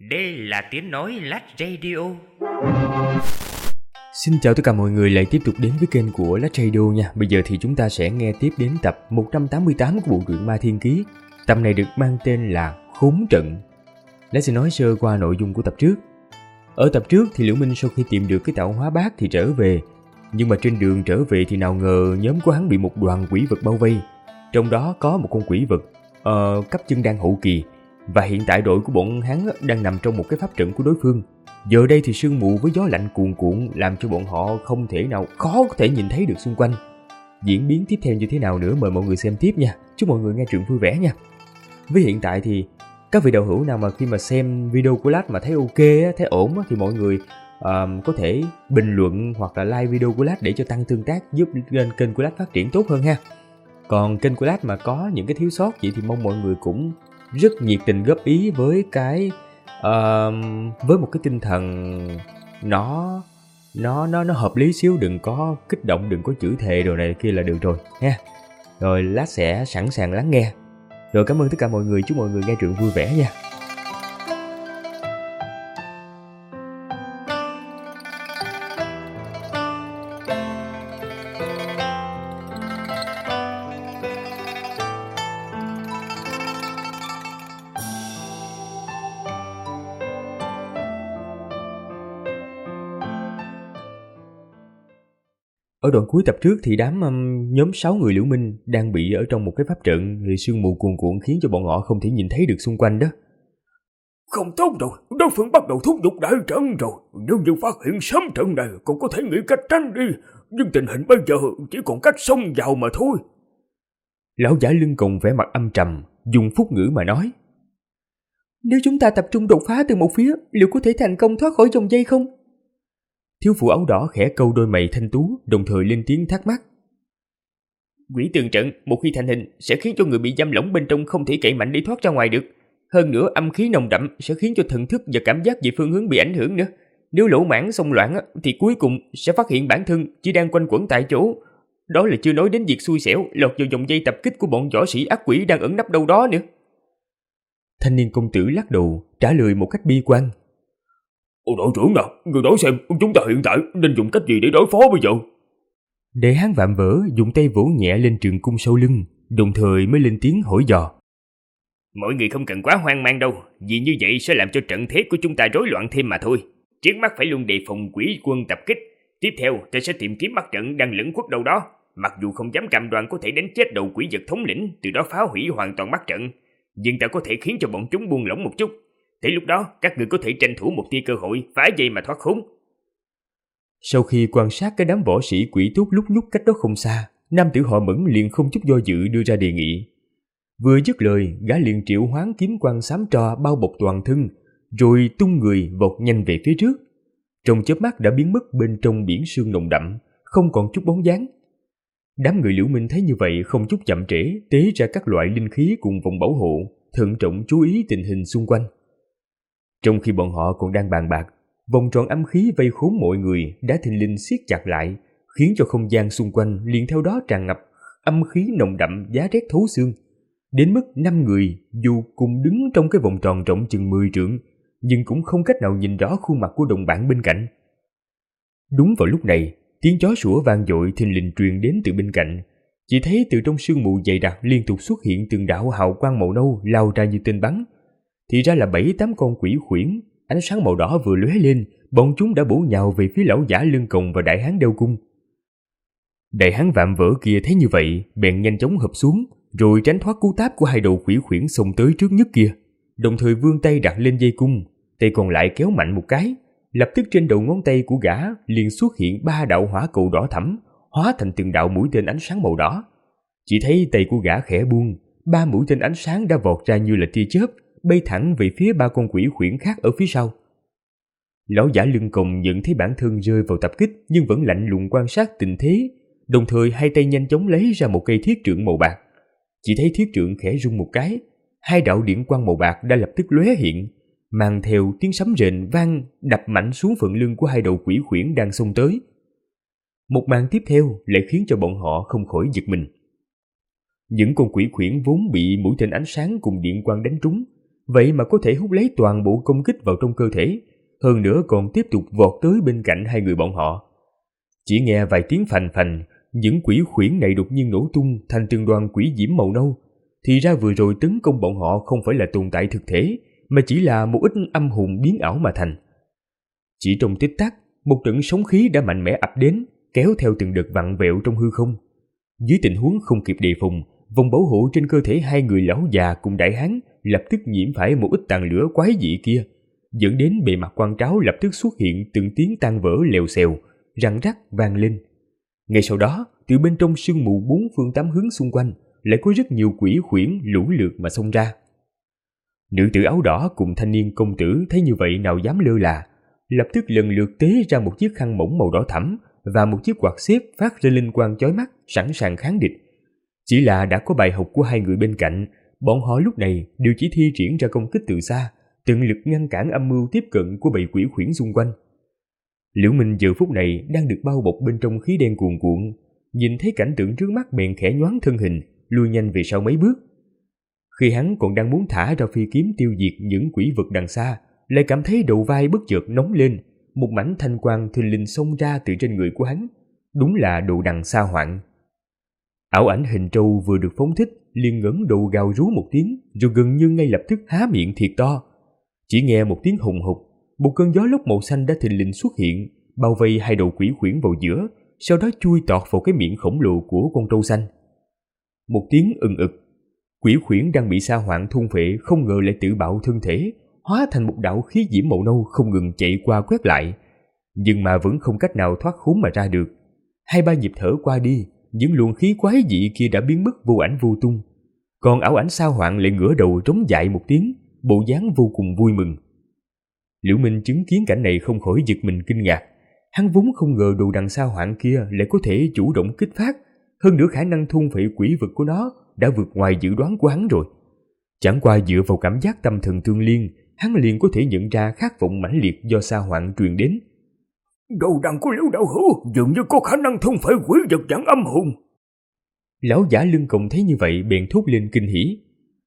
Đây là tiếng nói Lát Radio. Xin chào tất cả mọi người lại tiếp tục đến với kênh của Lát Radio nha. Bây giờ thì chúng ta sẽ nghe tiếp đến tập 188 của bộ truyện Ma Thiên Ký. Tập này được mang tên là Khốn Trận. Lát sẽ nói sơ qua nội dung của tập trước. Ở tập trước thì Liễu Minh sau khi tìm được cái tạo hóa bát thì trở về. Nhưng mà trên đường trở về thì nào ngờ nhóm của hắn bị một đoàn quỷ vật bao vây. Trong đó có một con quỷ vật cấp chân đan hậu kỳ. Và hiện tại đội của bọn hắn đang nằm trong một cái pháp trận của đối phương. Giờ đây thì sương mù với gió lạnh cuồn cuộn làm cho bọn họ khó có thể nhìn thấy được xung quanh. Diễn biến tiếp theo như thế nào nữa mời mọi người xem tiếp nha. Chúc mọi người nghe truyện vui vẻ nha. Với hiện tại thì các vị đạo hữu nào mà khi mà xem video của Lát mà thấy ok, thấy ổn thì mọi người có thể bình luận hoặc là like video của Lát để cho tăng tương tác, giúp kênh của Lát phát triển tốt hơn ha. Còn kênh của Lát mà có những cái thiếu sót gì thì mong mọi người cũng rất nhiệt tình góp ý với với một cái tinh thần nó hợp lý xíu, đừng có kích động, đừng có chửi thề đồ này kia là được rồi ha. Rồi Lát sẽ sẵn sàng lắng nghe. Rồi cảm ơn tất cả mọi người, chúc mọi người nghe truyện vui vẻ nha. Ở đoạn cuối tập trước thì nhóm 6 người Liễu Minh đang bị ở trong một cái pháp trận, thì sương mù cuồn cuộn khiến cho bọn họ không thể nhìn thấy được xung quanh đó. Không tốt rồi, đối phương bắt đầu thúc giục đại trận rồi. Nếu như phát hiện sớm trận này còn có thể nghĩ cách tránh đi, nhưng tình hình bây giờ chỉ còn cách xông vào mà thôi. Lão giả lưng còng vẻ mặt âm trầm, dùng phúc ngữ mà nói. Nếu chúng ta tập trung đột phá từ một phía, liệu có thể thành công thoát khỏi vòng dây không? Thiếu phụ áo đỏ khẽ câu đôi mày thanh tú, đồng thời lên tiếng thắc mắc. Quỷ tường trận một khi thành hình sẽ khiến cho người bị giam lỏng bên trong không thể cậy mạnh để thoát ra ngoài được. Hơn nữa âm khí nồng đậm sẽ khiến cho thần thức và cảm giác về phương hướng bị ảnh hưởng nữa. Nếu lỗ mãng xông loạn thì cuối cùng sẽ phát hiện bản thân chỉ đang quanh quẩn tại chỗ. Đó là chưa nói đến việc xui xẻo lọt vào vòng dây tập kích của bọn võ sĩ ác quỷ đang ẩn nấp đâu đó nữa. Thanh niên công tử lắc đầu trả lời một cách bi quan. Đội trưởng nào, người nói xem chúng ta hiện tại nên dùng cách gì để đối phó bây giờ? Để hắn vạm vỡ dùng tay vỗ nhẹ lên trường cung sau lưng, đồng thời mới lên tiếng hỏi dò. Mọi người không cần quá hoang mang đâu, vì như vậy sẽ làm cho trận thế của chúng ta rối loạn thêm mà thôi. Trước mắt phải luôn đề phòng quỷ quân tập kích. Tiếp theo ta sẽ tìm kiếm mặt trận đang lẫn khuất đâu đó. Mặc dù không dám cam đoan có thể đánh chết đầu quỷ vật thống lĩnh, từ đó phá hủy hoàn toàn mắt trận, nhưng ta có thể khiến cho bọn chúng buông lỏng một chút. Thế lúc đó các người có thể tranh thủ một tia cơ hội phá dây mà thoát khốn. Sau khi quan sát cái đám võ sĩ quỷ tốt lúc nhúc cách đó không xa, nam tử họ Mẫn liền không chút do dự đưa ra đề nghị. Vừa dứt lời, gã liền triệu hoán kiếm quang xám tro bao bọc toàn thân, rồi tung người vọt nhanh về phía trước. Trong chớp mắt đã biến mất bên trong biển sương nồng đậm, không còn chút bóng dáng. Đám người Liễu Minh thấy như vậy không chút chậm trễ, tế ra các loại linh khí cùng vòng bảo hộ, thận trọng chú ý tình hình xung quanh. Trong khi bọn họ còn đang bàn bạc, vòng tròn âm khí vây khốn mọi người đã thình lình siết chặt lại, khiến cho không gian xung quanh liền theo đó tràn ngập âm khí nồng đậm giá rét thấu xương. Đến mức 5 người dù cùng đứng trong cái vòng tròn rộng chừng 10 trượng, nhưng cũng không cách nào nhìn rõ khuôn mặt của đồng bạn bên cạnh. Đúng vào lúc này, tiếng chó sủa vang dội thình lình truyền đến từ bên cạnh. Chỉ thấy từ trong sương mù dày đặc liên tục xuất hiện từng đạo hào quang màu nâu lao ra như tên bắn. Thì ra là 7-8 con quỷ khuyển, ánh sáng màu đỏ vừa lóe lên, bọn chúng đã bổ nhào về phía lão giả lưng còng và đại hán đeo cung. Đại hán vạm vỡ kia thấy như vậy, bèn nhanh chóng hợp xuống, rồi tránh thoát cú táp của hai đầu quỷ khuyển xông tới trước nhất kia, đồng thời vươn tay đặt lên dây cung, tay còn lại kéo mạnh một cái, lập tức trên đầu ngón tay của gã liền xuất hiện 3 đạo hỏa cầu đỏ thẫm, hóa thành từng đạo mũi tên ánh sáng màu đỏ. Chỉ thấy tay của gã khẽ buông, 3 mũi tên ánh sáng đã vọt ra như là tia chớp, bay thẳng về phía 3 con quỷ khuyển khác ở phía sau. Lão giả lưng còng nhận thấy bản thân rơi vào tập kích nhưng vẫn lạnh lùng quan sát tình thế, đồng thời hai tay nhanh chóng lấy ra một cây thiết trượng màu bạc. Chỉ thấy thiết trượng khẽ rung một cái, 2 đạo điện quang màu bạc đã lập tức lóe hiện, mang theo tiếng sấm rền vang đập mạnh xuống phần lưng của 2 đầu quỷ khuyển đang xông tới. Một màn tiếp theo lại khiến cho bọn họ không khỏi giật mình. Những con quỷ khuyển vốn bị mũi tên ánh sáng cùng điện quang đánh trúng, vậy mà có thể hút lấy toàn bộ công kích vào trong cơ thể, hơn nữa còn tiếp tục vọt tới bên cạnh hai người bọn họ. Chỉ nghe vài tiếng phành phành, những quỷ khuyển này đột nhiên nổ tung thành từng đoàn quỷ diễm màu nâu. Thì ra vừa rồi tấn công bọn họ không phải là tồn tại thực thể, mà chỉ là một ít âm hồn biến ảo mà thành. Chỉ trong tích tắc, một trận sóng khí đã mạnh mẽ ập đến, kéo theo từng đợt vặn vẹo trong hư không. Dưới tình huống không kịp đề phòng, vòng bảo hộ trên cơ thể hai người lão già cùng đại hán lập tức nhiễm phải một ít tàn lửa quái dị kia, dẫn đến bề mặt quan tráo lập tức xuất hiện từng tiếng tan vỡ lèo xèo, răng rắc vang lên. Ngay sau đó, từ bên trong sương mù bốn phương tám hướng xung quanh lại có rất nhiều quỷ khuyển lũ lượt mà xông ra. Nữ tử áo đỏ cùng thanh niên công tử thấy như vậy nào dám lơ là, lập tức lần lượt tế ra một chiếc khăn mỏng màu đỏ thẫm và một chiếc quạt xếp phát ra linh quang chói mắt, sẵn sàng kháng địch. Chỉ là đã có bài học của hai người bên cạnh, bọn họ lúc này đều chỉ thi triển ra công kích từ xa, tận lực ngăn cản âm mưu tiếp cận của bầy quỷ khuyển xung quanh. Liễu Minh giờ phút này đang được bao bọc bên trong khí đen cuồn cuộn, nhìn thấy cảnh tượng trước mắt bèn khẽ nhoáng thân hình, lùi nhanh về sau mấy bước. Khi hắn còn đang muốn thả ra phi kiếm tiêu diệt những quỷ vật đằng xa, lại cảm thấy đầu vai bất chợt nóng lên, một mảnh thanh quang thình lình xông ra từ trên người của hắn, đúng là đồ đằng sa hoạn. Ảo ảnh hình trâu vừa được phóng thích, liền ngẩng đầu gào rú một tiếng, rồi gần như ngay lập tức há miệng thiệt to. Chỉ nghe một tiếng hùng hục, một cơn gió lốc màu xanh đã thình lình xuất hiện, bao vây hai đầu quỷ khuyển vào giữa, sau đó chui tọt vào cái miệng khổng lồ của con trâu xanh. Một tiếng ừng ực, quỷ khuyển đang bị sa hoạn thôn phệ không ngờ lại tự bạo thân thể, hóa thành một đạo khí diễm màu nâu không ngừng chạy qua quét lại, nhưng mà vẫn không cách nào thoát khốn mà ra được. 2-3 nhịp thở qua đi, những luồng khí quái dị kia đã biến mất vô ảnh vô tung. Còn ảo ảnh sa hoạn lại ngửa đầu trống dại một tiếng, bộ dáng vô cùng vui mừng. Liễu Minh chứng kiến cảnh này không khỏi giật mình kinh ngạc. Hắn vốn không ngờ đồ đằng sa hoạn kia lại có thể chủ động kích phát, hơn nữa khả năng thôn phệ quỷ vật của nó đã vượt ngoài dự đoán của hắn rồi. Chẳng qua dựa vào cảm giác tâm thần tương liên, hắn liền có thể nhận ra khát vọng mãnh liệt do sa hoạn truyền đến. Đồ đằng của Liễu đạo hữu dường như có khả năng thôn phệ quỷ vật dạng âm hồn. Lão giả lưng còng thấy như vậy bèn thốt lên kinh hỉ.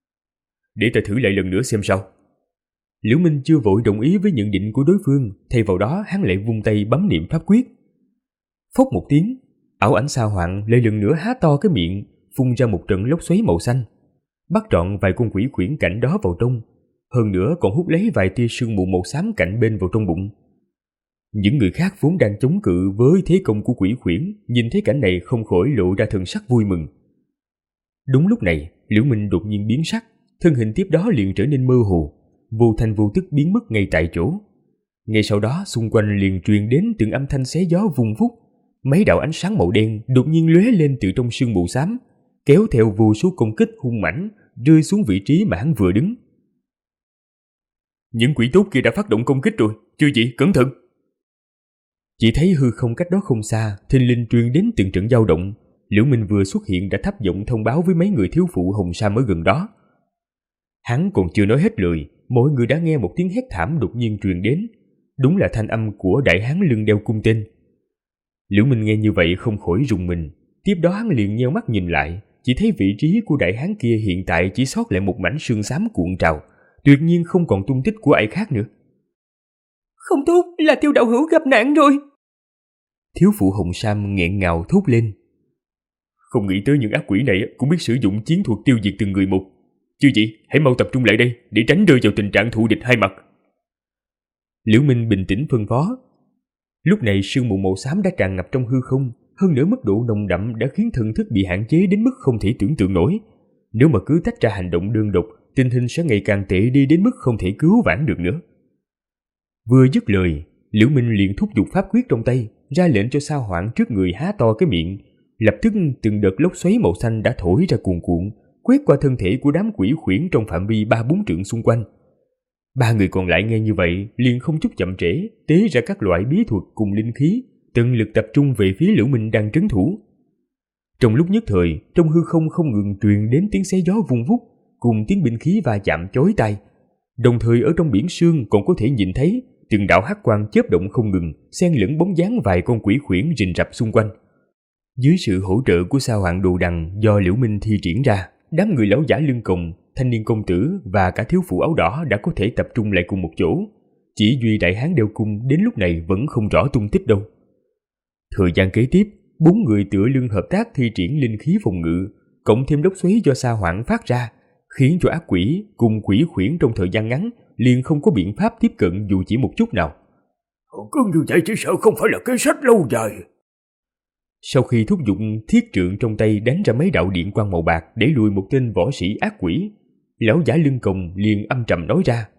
Để ta thử lại lần nữa xem sao. Liễu Minh chưa vội đồng ý với nhận định của đối phương, thay vào đó hắn lại vung tay bấm niệm pháp quyết. Phốc một tiếng, ảo ảnh sa hoạn lại lần nữa há to cái miệng, phun ra một trận lốc xoáy màu xanh, bắt trọn vài con quỷ khuyển cạnh đó vào trong, hơn nữa còn hút lấy vài tia sương mù màu xám cạnh bên vào trong bụng. Những người khác vốn đang chống cự với thế công của quỷ khuyển, nhìn thấy cảnh này không khỏi lộ ra thần sắc vui mừng. Đúng lúc này, Liễu Minh đột nhiên biến sắc, thân hình tiếp đó liền trở nên mơ hồ, vô thanh vô tức biến mất ngay tại chỗ. Ngay sau đó xung quanh liền truyền đến từng âm thanh xé gió vung vút, mấy đạo ánh sáng màu đen đột nhiên lóe lên từ trong sương mù xám, kéo theo vô số công kích hung mãnh rơi xuống vị trí mà hắn vừa đứng. Những quỷ tốt kia đã phát động công kích rồi, chư vị cẩn thận. Chỉ thấy hư không cách đó không xa, thình lình truyền đến từng trận dao động. Liễu Minh vừa xuất hiện đã thấp giọng thông báo với mấy người thiếu phụ hồng sa ở gần đó. Hắn còn chưa nói hết lời, mọi người đã nghe một tiếng hét thảm đột nhiên truyền đến. Đúng là thanh âm của đại hán lưng đeo cung tên. Liễu Minh nghe như vậy không khỏi rùng mình. Tiếp đó hắn liền nheo mắt nhìn lại, chỉ thấy vị trí của đại hán kia hiện tại chỉ sót lại một mảnh sương xám cuộn trào, tuyệt nhiên không còn tung tích của ai khác nữa. Không tốt, là Tiêu đạo hữu gặp nạn rồi. Thiếu phụ hồng sam nghẹn ngào thốt lên. Không nghĩ tới những ác quỷ này cũng biết sử dụng chiến thuật tiêu diệt từng người một. Chư vị, hãy mau tập trung lại đây để tránh rơi vào tình trạng thù địch hai mặt. Liễu Minh bình tĩnh phân phó. Lúc này sương mù màu xám đã tràn ngập trong hư không, hơn nữa mức độ nồng đậm đã khiến thần thức bị hạn chế đến mức không thể tưởng tượng nổi. Nếu mà cứ tách ra hành động đơn độc, tình hình sẽ ngày càng tệ đi đến mức không thể cứu vãn được nữa. Vừa dứt lời, Liễu Minh liền thúc giục pháp quyết trong tay, ra lệnh cho sa hoạn trước người há to cái miệng. Lập tức từng đợt lốc xoáy màu xanh đã thổi ra cuồn cuộn, quét qua thân thể của đám quỷ khuyển trong phạm vi 3-4 trượng xung quanh. Ba người còn lại nghe như vậy liền không chút chậm trễ, tế ra các loại bí thuật cùng linh khí, tận lực tập trung về phía Liễu Minh đang trấn thủ. Trong lúc nhất thời, trong hư không không ngừng truyền đến tiếng xé gió vung vút cùng tiếng binh khí va chạm chói tai. Đồng thời ở trong biển sương còn có thể nhìn thấy từng đạo hắc quang chớp động không ngừng, xen lẫn bóng dáng vài con quỷ khuyển rình rập xung quanh. Dưới sự hỗ trợ của sa hoạn đồ đằng do Liễu Minh thi triển ra, đám người lão giả lưng còng thanh niên công tử và cả thiếu phụ áo đỏ đã có thể tập trung lại cùng một chỗ. Chỉ duy đại hán đeo cung đến lúc này vẫn không rõ tung tích đâu. Thời gian kế tiếp, 4 người tựa lưng hợp tác thi triển linh khí phòng ngự, cộng thêm đốc xoáy do Sa Hoảng phát ra, khiến cho ác quỷ cùng quỷ khuyển trong thời gian ngắn liền không có biện pháp tiếp cận dù chỉ một chút nào. Cứ như vậy chỉ sợ không phải là kế sách lâu dài. Sau khi thúc giục thiết trượng trong tay đánh ra mấy đạo điện quang màu bạc để lùi một tên võ sĩ ác quỷ, lão giả lưng còng liền âm trầm nói ra: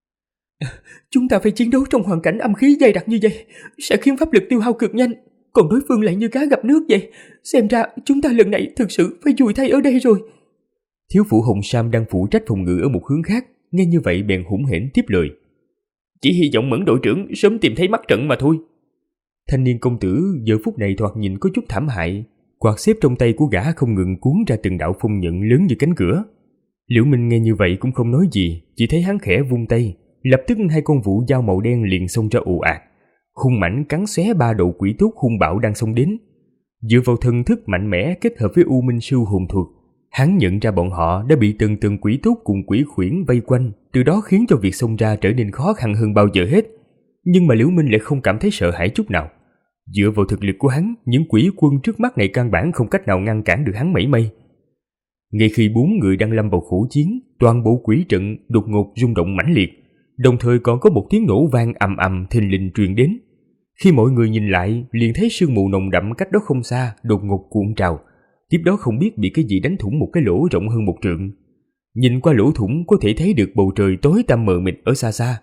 Chúng ta phải chiến đấu trong hoàn cảnh âm khí dày đặc như vậy, sẽ khiến pháp lực tiêu hao cực nhanh. Còn đối phương lại như cá gặp nước vậy. Xem ra chúng ta lần này thực sự phải vùi thay ở đây rồi. Thiếu phụ Hồng Sam đang phụ trách phòng ngự ở một hướng khác, nghe như vậy bèn hủng hển tiếp lời: Chỉ hy vọng Mẫn đội trưởng sớm tìm thấy mắt trận mà thôi. Thanh niên công tử giờ phút này thoạt nhìn có chút thảm hại, quạt xếp trong tay của gã không ngừng cuốn ra từng đạo phong nhận lớn như cánh cửa. Liễu Minh nghe như vậy cũng không nói gì, chỉ thấy hắn khẽ vung tay, lập tức 2 con vũ dao màu đen liền xông ra ồ ạt, hung mãnh cắn xé 3 đầu quỷ tốt hung bạo đang xông đến. Dựa vào thần thức mạnh mẽ kết hợp với U Minh Sư hồn thuật, hắn nhận ra bọn họ đã bị từng quỷ tốt cùng quỷ khuyển vây quanh, từ đó khiến cho việc xông ra trở nên khó khăn hơn bao giờ hết. Nhưng mà Liễu Minh lại không cảm thấy sợ hãi chút nào. Dựa vào thực lực của hắn, những quỷ quân trước mắt này căn bản không cách nào ngăn cản được hắn mảy may. Ngay khi 4 người đang lâm vào khổ chiến, toàn bộ quỷ trận đột ngột rung động mãnh liệt, đồng thời còn có một tiếng nổ vang ầm ầm thình lình truyền đến. Khi mọi người nhìn lại, liền thấy sương mù nồng đậm cách đó không xa đột ngột cuộn trào, tiếp đó không biết bị cái gì đánh thủng một cái lỗ rộng hơn 1 trượng. Nhìn qua lỗ thủng có thể thấy được bầu trời tối tăm mờ mịt ở xa xa.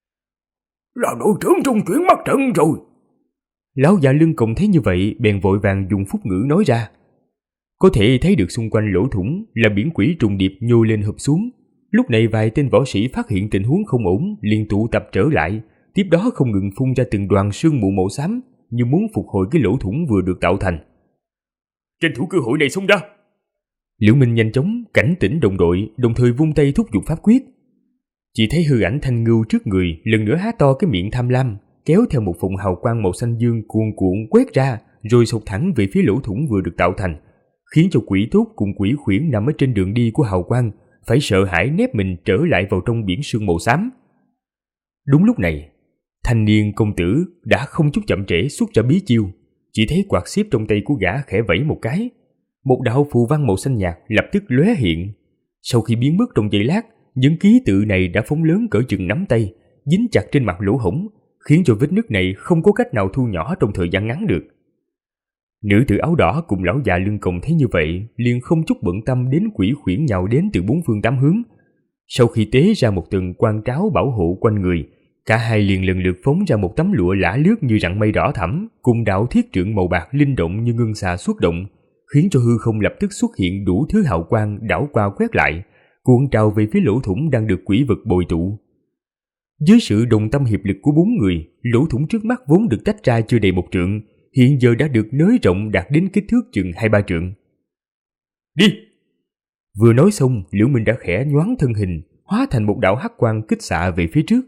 Là đội trưởng trung chuyển mắt trận rồi. Lão già lưng còng thấy như vậy bèn vội vàng dùng phúc ngữ nói ra. Có thể thấy được xung quanh lỗ thủng là biển quỷ trùng điệp nhô lên hợp xuống. Lúc này vài tên võ sĩ phát hiện tình huống không ổn liền tụ tập trở lại, tiếp đó không ngừng phun ra từng đoàn sương mù màu xám như muốn phục hồi cái lỗ thủng vừa được tạo thành. Tranh thủ cơ hội này xông ra. Liễu Minh nhanh chóng cảnh tỉnh đồng đội, đồng thời vung tay thúc giục pháp quyết. Chỉ thấy hư ảnh Thanh Ngưu trước người lần nữa há to cái miệng tham lam, kéo theo một vùng hào quang màu xanh dương cuồn cuộn quét ra, rồi sộc thẳng về phía lỗ thủng vừa được tạo thành, khiến cho quỷ tốt cùng quỷ khuyển nằm ở trên đường đi của hào quang phải sợ hãi nép mình trở lại vào trong biển sương màu xám. Đúng lúc này, thanh niên công tử đã không chút chậm trễ xuất ra bí chiêu. Chỉ thấy quạt xếp trong tay của gã khẽ vẫy một cái, một đạo phù văn màu xanh nhạt lập tức lóe hiện. Sau khi biến mất trong giây lát, những ký tự này đã phóng lớn cỡ chừng nắm tay, dính chặt trên mặt lỗ hổng, khiến cho vết nứt này không có cách nào thu nhỏ trong thời gian ngắn được. Nữ tử áo đỏ cùng lão già lưng còng thấy như vậy, liền không chút bận tâm đến quỷ khuyển nhào đến từ 4 phương 8 hướng. Sau khi tế ra một tầng quang tráo bảo hộ quanh người, cả hai liền lần lượt phóng ra một tấm lụa lả lướt như rặng mây đỏ thẫm, cùng đạo thiết trượng màu bạc linh động như ngân xà xuất động, khiến cho hư không lập tức xuất hiện đủ thứ hào quang đảo qua quét lại, cuộn trào về phía lỗ thủng đang được quỷ vật bồi tụ. Dưới sự đồng tâm hiệp lực của 4 người, lỗ thủng trước mắt vốn được tách ra chưa đầy 1 trượng, hiện giờ đã được nới rộng đạt đến kích thước chừng 2-3 trượng. Đi! Vừa nói xong, Liễu Minh đã khẽ nhoáng thân hình, hóa thành một đạo hắc quang kích xạ về phía trước.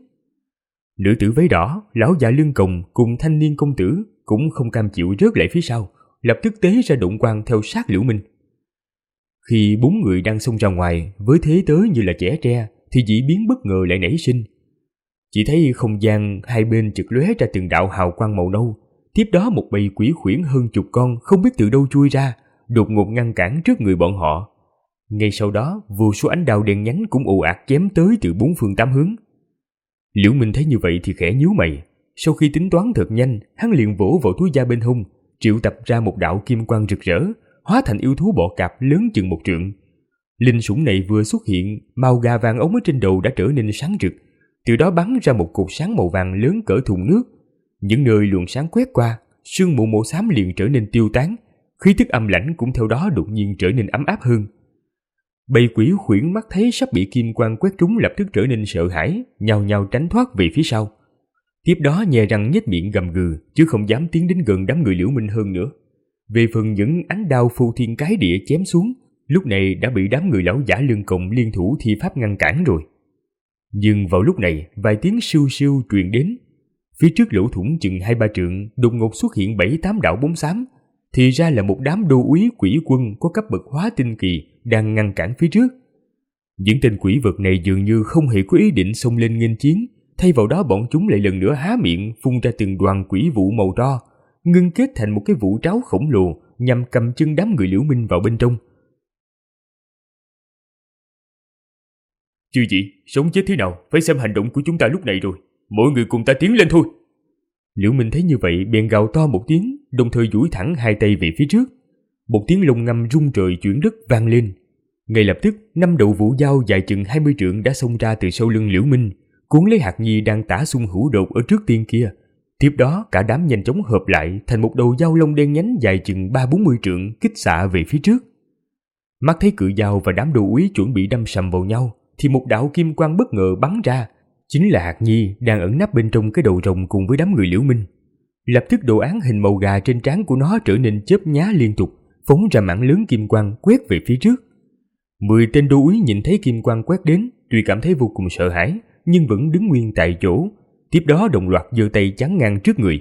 Nữ tử váy đỏ, lão già lưng còng cùng thanh niên công tử cũng không cam chịu rớt lại phía sau, lập tức tế ra động quang theo sát Liễu Minh. Khi 4 người đang xông ra ngoài với thế tới như là chẻ tre, thì dị biến bất ngờ lại nảy sinh. Chỉ thấy không gian hai bên chợt lóe ra từng đạo hào quang màu nâu, tiếp đó một bầy quỷ khuyển hơn 10 con không biết từ đâu chui ra, đột ngột ngăn cản trước người bọn họ. Ngay sau đó, vô số ánh đao đen nhánh cũng ồ ạt chém tới từ 4 phương 8 hướng. Liễu Minh thấy như vậy thì khẽ nhíu mày, sau khi tính toán thật nhanh, hắn liền vỗ vào túi da bên hông, triệu tập ra một đạo kim quang rực rỡ, hóa thành yêu thú bọ cạp lớn chừng 1 trượng. Linh sủng này vừa xuất hiện, màu gà vàng ống ở trên đầu đã trở nên sáng rực, từ đó bắn ra một cột sáng màu vàng lớn cỡ thùng nước. Những nơi luồng sáng quét qua, sương mù màu xám liền trở nên tiêu tán, khí tức âm lãnh cũng theo đó đột nhiên trở nên ấm áp hơn. Bầy quỷ khuyển mắt thấy sắp bị kim quang quét trúng lập tức trở nên sợ hãi, nhao nhao tránh thoát về phía sau. Tiếp đó nhè răng nhếch miệng gầm gừ, chứ không dám tiến đến gần đám người Liễu Minh hơn nữa. Về phần những ánh đao phô thiên cái địa chém xuống, lúc này đã bị đám người lão giả lưng còng liên thủ thi pháp ngăn cản rồi. Nhưng vào lúc này, vài tiếng siêu siêu truyền đến. Phía trước lỗ thủng chừng 2-3 trượng đột ngột xuất hiện 7-8 đạo bóng xám, thì ra là một đám đô úy quỷ quân có cấp bậc hóa tinh kỳ đang ngăn cản phía trước. Những tên quỷ vật này dường như không hề có ý định xông lên nghênh chiến, thay vào đó bọn chúng lại lần nữa há miệng phun ra từng đoàn quỷ vụ màu đỏ, ngưng kết thành một cái vụ tráo khổng lồ nhằm cầm chân đám người Liễu Minh vào bên trong. Chư vị, sống chết thế nào phải xem hành động của chúng ta lúc này rồi, mỗi người cùng ta tiến lên thôi. Liễu Minh thấy như vậy bèn gào to một tiếng, đồng thời duỗi thẳng hai tay về phía trước. Một tiếng lồng ngâm rung trời chuyển đất vang lên. Ngay lập tức, 5 đầu vũ dao dài chừng 20 trượng đã xông ra từ sau lưng Liễu Minh, cuốn lấy Hạc Nhi đang tả xung hữu đột ở trước tiên kia. Tiếp đó, cả đám nhanh chóng hợp lại thành một đầu dao long đen nhánh dài chừng 30-40 trượng kích xạ về phía trước. Mắt thấy cự dao và đám đồ úy chuẩn bị đâm sầm vào nhau, thì một đạo kim quang bất ngờ bắn ra. Chính là Hạc Nhi đang ẩn nấp bên trong cái đầu rồng cùng với đám người Liễu Minh. Lập tức đồ án hình màu gà trên trán của nó trở nên chớp nhá liên tục, phóng ra mảng lớn kim quang quét về phía trước. 10 tên đô úy nhìn thấy kim quang quét đến, tuy cảm thấy vô cùng sợ hãi, nhưng vẫn đứng nguyên tại chỗ. Tiếp đó đồng loạt giơ tay chắn ngang trước người.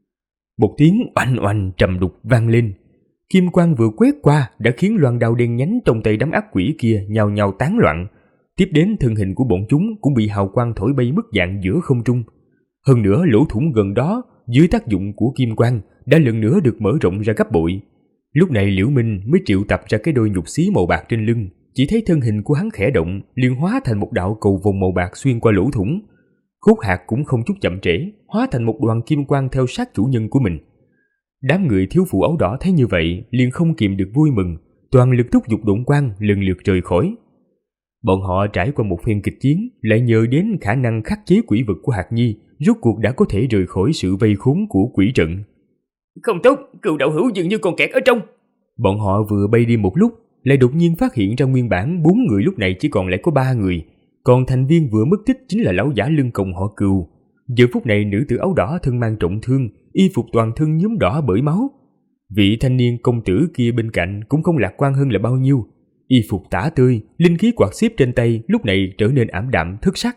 Một tiếng oanh oanh trầm đục vang lên. Kim quang vừa quét qua đã khiến loan đao đen nhánh trong tay đám ác quỷ kia nhào nhào tán loạn. Tiếp đến thân hình của bọn chúng cũng bị hào quang thổi bay mất dạng giữa không trung. Hơn nữa lỗ thủng gần đó dưới tác dụng của kim quang đã lần nữa được mở rộng ra gấp bội. Lúc này Liễu Minh mới triệu tập ra cái đôi nhục xí màu bạc trên lưng, chỉ thấy thân hình của hắn khẽ động, liền hóa thành một đạo cầu vồng màu bạc xuyên qua lỗ thủng. Khúc hạt cũng không chút chậm trễ, hóa thành một đoàn kim quang theo sát chủ nhân của mình. Đám người thiếu phụ áo đỏ thấy như vậy, liền không kìm được vui mừng, toàn lực thúc giục độn quang lần lượt rời khỏi. Bọn họ trải qua một phen kịch chiến, lại nhờ đến khả năng khắc chế quỷ vực của Hạc Nhi, rốt cuộc đã có thể rời khỏi sự vây khốn của quỷ trận. Không tốt, cừu đạo hữu dường như còn kẹt ở trong. Bọn họ vừa bay đi một lúc, lại đột nhiên phát hiện ra nguyên bản 4 người lúc này chỉ còn lại có 3 người, còn thành viên vừa mất tích chính là lão giả lưng còng họ Cừu. Giờ phút này nữ tử áo đỏ thân mang trọng thương, y phục toàn thân nhuốm đỏ bởi máu. Vị thanh niên công tử kia bên cạnh cũng không lạc quan hơn là bao nhiêu. Y phục tả tơi, linh khí quạt xếp trên tay lúc này trở nên ảm đạm thất sắc.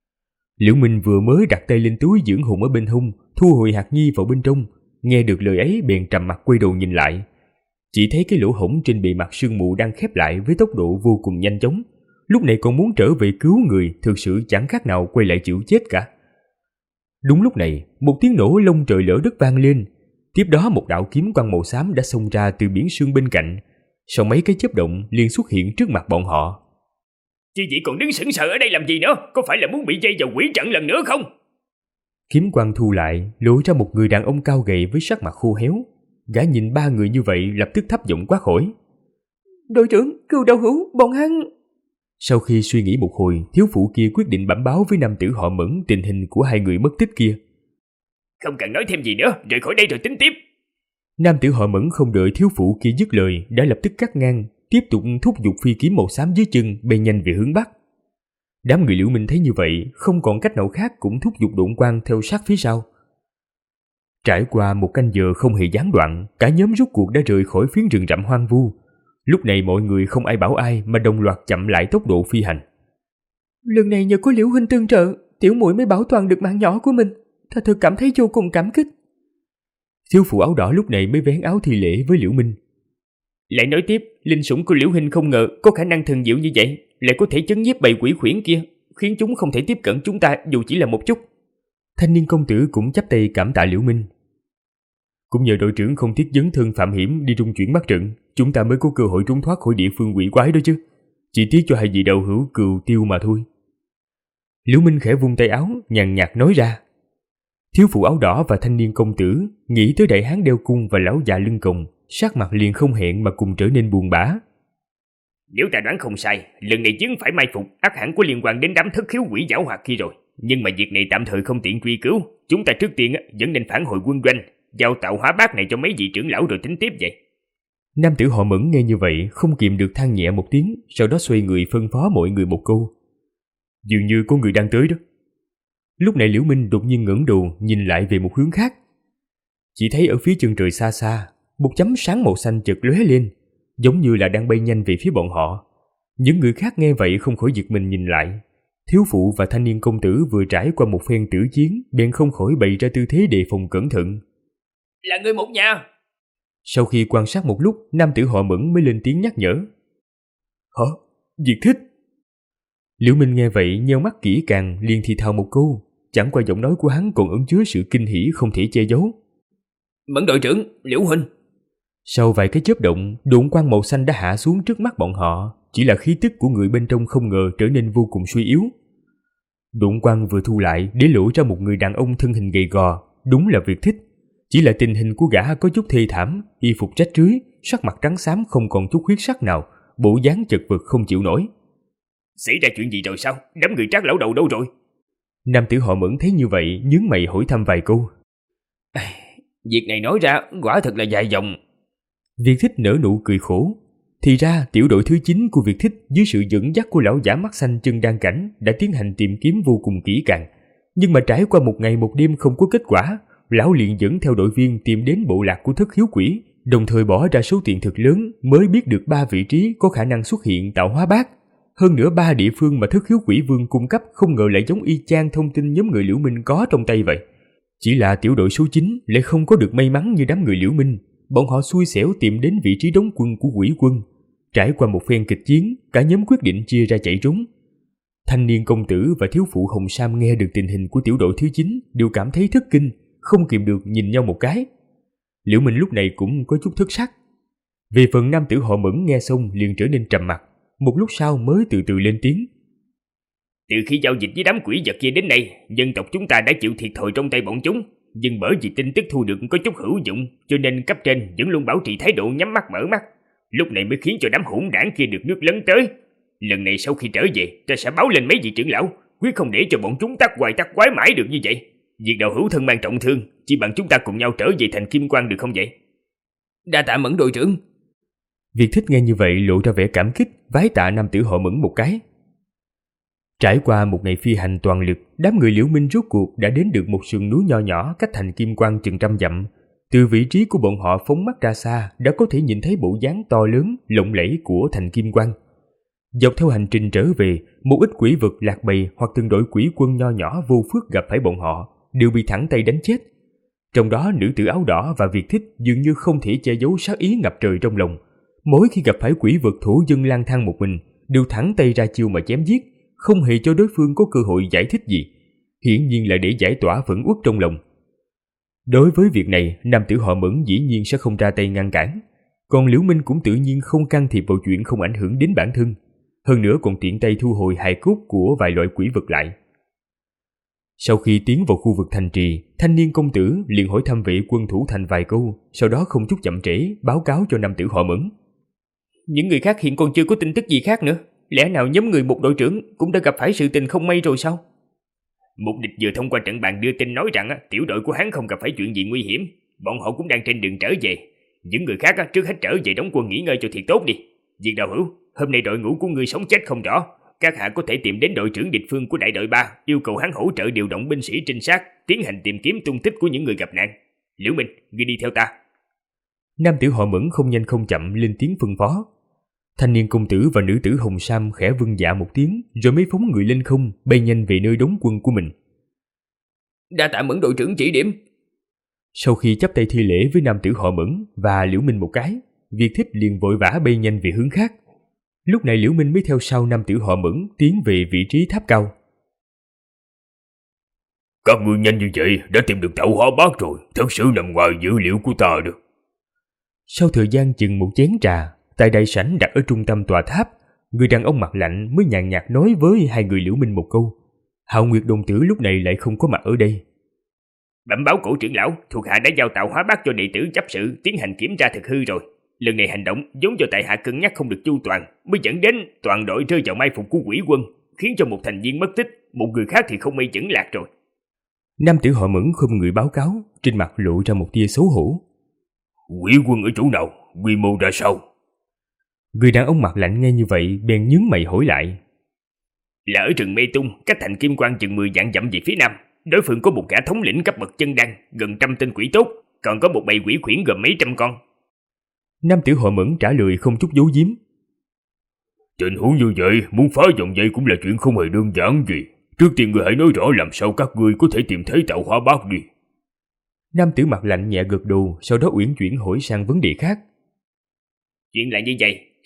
Liễu Minh vừa mới đặt tay lên túi dưỡng hồn ở bên hông, thu hồi Hạc Nhi vào bên trong, nghe được lời ấy bèn trầm mặt quay đầu nhìn lại. Chỉ thấy cái lỗ hổng trên bề mặt sương mù đang khép lại với tốc độ vô cùng nhanh chóng. Lúc này còn muốn trở về cứu người, thực sự chẳng khác nào quay lại chịu chết cả. Đúng lúc này, một tiếng nổ lông trời lỡ đất vang lên. Tiếp đó một đạo kiếm quang màu xám đã xông ra từ biển sương bên cạnh. Sau mấy cái chớp động liền xuất hiện trước mặt bọn họ. Chứ vậy còn đứng sững sờ ở đây làm gì nữa? Có phải là muốn bị dây vào quỷ trận lần nữa không? Kiếm quang thu lại, lộ ra một người đàn ông cao gầy với sắc mặt khô héo. Gã nhìn 3 người như vậy lập tức thấp giọng quát hỏi: Đội trưởng, Cừu đạo hữu, bọn hắn... Sau khi suy nghĩ một hồi, thiếu phụ kia quyết định bẩm báo với nam tử họ Mẫn tình hình của 2 người mất tích kia. Không cần nói thêm gì nữa, rời khỏi đây rồi tính tiếp. Nam tử họ Mẫn không đợi thiếu phụ kia dứt lời đã lập tức cắt ngang, tiếp tục thúc giục phi kiếm màu xám dưới chân bay nhanh về hướng bắc. Đám người Liễu Minh thấy như vậy, không còn cách nào khác cũng thúc giục độn quang theo sát phía sau. Trải qua một canh giờ không hề gián đoạn, cả nhóm rốt cuộc đã rời khỏi phiến rừng rậm hoang vu. Lúc này mọi người không ai bảo ai mà đồng loạt chậm lại tốc độ phi hành. Lần này nhờ có Liễu huynh tương trợ, tiểu muội mới bảo toàn được mạng nhỏ của mình. Thật thực cảm thấy vô cùng cảm kích. Thiếu phụ áo đỏ lúc này mới vén áo thi lễ với Liễu Minh. Lại nói tiếp, linh sủng của Liễu huynh không ngờ có khả năng thần diệu như vậy, lại có thể chấn nhiếp bầy quỷ khuyển kia, khiến chúng không thể tiếp cận chúng ta dù chỉ là một chút. Thanh niên công tử cũng chắp tay cảm tạ Liễu Minh. Cũng nhờ đội trưởng không tiếc dấn thân phạm hiểm đi trung chuyển bắt trận, chúng ta mới có cơ hội trốn thoát khỏi địa phương quỷ quái đó chứ. Chỉ tiếc cho 2 vị đạo hữu Cừu Tiêu mà thôi. Liễu Minh khẽ vung tay áo, nhàn nhạt nói ra. Thiếu phụ áo đỏ và thanh niên công tử nghĩ tới đại hán đeo cung và lão già lưng còng, sắc mặt liền không hẹn mà cùng trở nên buồn bã. Nếu ta đoán không sai, lần này chứng phải mai phục ắt hẳn có liên quan đến đám thất khiếu quỷ giảo hoạt kia rồi. Nhưng mà việc này tạm thời không tiện truy cứu, chúng ta trước tiên vẫn nên phản hồi quân doanh, giao tạo hóa bát này cho mấy vị trưởng lão rồi tính tiếp vậy. Nam tử họ Mẫn nghe như vậy không kìm được than nhẹ một tiếng, sau đó xoay người phân phó mọi người một câu. Dường như có người đang tới đó. Lúc này Liễu Minh đột nhiên ngẩng đầu nhìn lại về một hướng khác. Chỉ thấy ở phía chân trời xa xa, một chấm sáng màu xanh chợt lóe lên, giống như là đang bay nhanh về phía bọn họ. Những người khác nghe vậy không khỏi giật mình nhìn lại. Thiếu phụ và thanh niên công tử vừa trải qua một phen tử chiến, bèn không khỏi bày ra tư thế đề phòng cẩn thận. Là người một nhà. Sau khi quan sát một lúc, nam tử họ Mẫn mới lên tiếng nhắc nhở. Hả? Diệt Thích? Liễu Minh nghe vậy nheo mắt kỹ càng, liền thì thào một câu, chẳng qua giọng nói của hắn còn ẩn chứa sự kinh hỉ không thể che giấu. Mẫn đội trưởng, Liễu huynh. Sau vài cái chớp động, độn quang màu xanh đã hạ xuống trước mắt bọn họ, chỉ là khí tức của người bên trong không ngờ trở nên vô cùng suy yếu. Độn quang vừa thu lại để lộ ra một người đàn ông thân hình gầy gò, đúng là Việt Thích. Chỉ là tình hình của gã có chút thê thảm, y phục rách rưới, sắc mặt trắng xám không còn chút huyết sắc nào, bộ dáng chật vật không chịu nổi. Xảy ra chuyện gì rồi sao? Đám người Trác lão đầu đâu rồi? Nam tử họ Mẫn thấy như vậy, nhướng mày hỏi thăm vài câu. Việc này nói ra quả thật là dài dòng. Việt Thích nở nụ cười khổ. Thì ra tiểu đội thứ 9 của Việt Thích dưới sự dẫn dắt của lão giả mắt xanh chân đan cảnh đã tiến hành tìm kiếm vô cùng kỹ càng. Nhưng mà trải qua một ngày một đêm không có kết quả, lão liền dẫn theo đội viên tìm đến bộ lạc của Thất Hiếu Quỷ, đồng thời bỏ ra số tiền thực lớn mới biết được 3 vị trí có khả năng xuất hiện tạo hóa bát. Hơn nữa 3 địa phương mà Thất Hiếu Quỷ Vương cung cấp không ngờ lại giống y chang thông tin nhóm người Liễu Minh có trong tay vậy. Chỉ là tiểu đội số 9 lại không có được may mắn như đám người Liễu Minh, bọn họ xui xẻo tìm đến vị trí đóng quân của Quỷ Quân. Trải qua một phen kịch chiến, cả nhóm quyết định chia ra chạy trốn. Thanh niên công tử và thiếu phụ Hồng Sam nghe được tình hình của tiểu đội thứ 9 đều cảm thấy thất kinh, không kìm được nhìn nhau một cái. Liễu Minh lúc này cũng có chút thất sắc. Về phần nam tử họ Mẫn nghe xong liền trở nên trầm mặc, một lúc sau mới từ từ lên tiếng. Từ khi giao dịch với đám quỷ vật kia đến nay, dân tộc chúng ta đã chịu thiệt thòi trong tay bọn chúng, nhưng bởi vì tin tức thu được có chút hữu dụng, cho nên cấp trên vẫn luôn bảo trì thái độ nhắm mắt mở mắt. Lúc này mới khiến cho đám hỗn đảng kia được nước lấn tới. Lần này sau khi trở về, ta sẽ báo lên mấy vị trưởng lão, quyết không để cho bọn chúng tắc hoài tắc quái mãi được như vậy. Việc đạo hữu thân mang trọng thương, chỉ bằng chúng ta cùng nhau trở về thành Kim Quang được không vậy? Đa tạ Mẫn đội trưởng. Việt Thích nghe như vậy lộ ra vẻ cảm kích, vái tạ nam tử họ Mẫn một cái. Trải qua một ngày phi hành toàn lực, đám người Liễu Minh rốt cuộc đã đến được một sườn núi nho nhỏ cách thành Kim Quang chừng 100 dặm. Từ vị trí của bọn họ phóng mắt ra xa đã có thể nhìn thấy bộ dáng to lớn, lộng lẫy của thành Kim Quang. Dọc theo hành trình trở về, một ít quỷ vực lạc bầy hoặc từng đội quỷ quân nho nhỏ vô phước gặp phải bọn họ đều bị thẳng tay đánh chết. Trong đó nữ tử áo đỏ và Việt Thích dường như không thể che giấu sát ý ngập trời trong lòng. Mỗi khi gặp phải quỷ vực thổ dân lang thang một mình, đều thẳng tay ra chiêu mà chém giết, không hề cho đối phương có cơ hội giải thích gì. Hiển nhiên là để giải tỏa phẫn uất trong lòng. Đối với việc này, nam tử họ Mẫn dĩ nhiên sẽ không ra tay ngăn cản. Còn Liễu Minh cũng tự nhiên không can thiệp vào chuyện không ảnh hưởng đến bản thân. Hơn nữa còn tiện tay thu hồi hài cốt của vài loại quỷ vật lại. Sau khi tiến vào khu vực thành trì, thanh niên công tử liền hỏi thăm vị quân thủ thành vài câu, sau đó không chút chậm trễ báo cáo cho nam tử họ Mẫn. Những người khác hiện còn chưa có tin tức gì khác nữa. Lẽ nào nhóm người một đội trưởng cũng đã gặp phải sự tình không may rồi sao? Mục địch vừa thông qua trận bàn đưa tin nói rằng tiểu đội của hắn không gặp phải chuyện gì nguy hiểm, bọn họ cũng đang trên đường trở về. Những người khác trước hết trở về đóng quân nghỉ ngơi cho thiệt tốt đi. Diệt Đạo hữu, hôm nay đội ngũ của ngươi sống chết không rõ, các hạ có thể tìm đến đội trưởng địch phương của đại đội 3, yêu cầu hắn hỗ trợ điều động binh sĩ trinh sát, tiến hành tìm kiếm tung tích của những người gặp nạn. Liễu Minh, ngươi đi theo ta. Nam tử họ Mẫn không nhanh không chậm lên tiếng phân phó. Thanh niên công tử và nữ tử Hồng Sam khẽ vâng dạ một tiếng, rồi mới phóng người lên không, bay nhanh về nơi đóng quân của mình. Đa tạ Mẫn đội trưởng chỉ điểm. Sau khi chắp tay thi lễ với nam tử họ Mẫn và Liễu Minh một cái, Việt Thích liền vội vã bay nhanh về hướng khác. Lúc này Liễu Minh mới theo sau nam tử họ Mẫn tiến về vị trí tháp cao. Các ngươi nhanh như vậy đã tìm được tạo hóa bát rồi, thật sự nằm ngoài dữ liệu của ta được. Sau thời gian chừng một chén trà, tại đại sảnh đặt ở trung tâm tòa tháp, người đàn ông mặt lạnh mới nhàn nhạt nói với hai người Liễu Minh một câu. Hạo Nguyệt đồng tử lúc này lại không có mặt ở đây. Bẩm báo cổ trưởng lão, thuộc hạ đã giao tạo hóa bát cho đệ tử chấp sự tiến hành kiểm tra thực hư rồi. Lần này hành động giống do tại hạ cân nhắc không được chu toàn, mới dẫn đến toàn đội rơi vào mai phục của quỷ quân, khiến cho một thành viên mất tích, một người khác thì không may dẫn lạc rồi. Nam tử họ Mẫn không người báo cáo, trên mặt lộ ra một tia xấu hổ. Quỷ quân ở chỗ nào, quy mô ra sao? Người đàn ông mặt lạnh nghe như vậy bèn nhướng mày hỏi lại. Là ở rừng Mê Tung, cách thành Kim Quang chừng 10 dặm dặm về phía nam. Đối phương có một gã thống lĩnh cấp bậc chân đan, gần 100 tên quỷ tốt, còn có một bầy quỷ khuyển gồm mấy trăm con. Nam tử họ Mẫn trả lời không chút giấu giếm. Tình huống như vậy, muốn phá vòng dây cũng là chuyện không hề đơn giản gì. Trước tiên người hãy nói rõ làm sao các ngươi có thể tìm thấy tạo hóa bát đi. Nam tử mặt lạnh nhẹ gật đầu, sau đó uyển chuyển hỏi sang vấn đề khác. Chuyện là như vậy,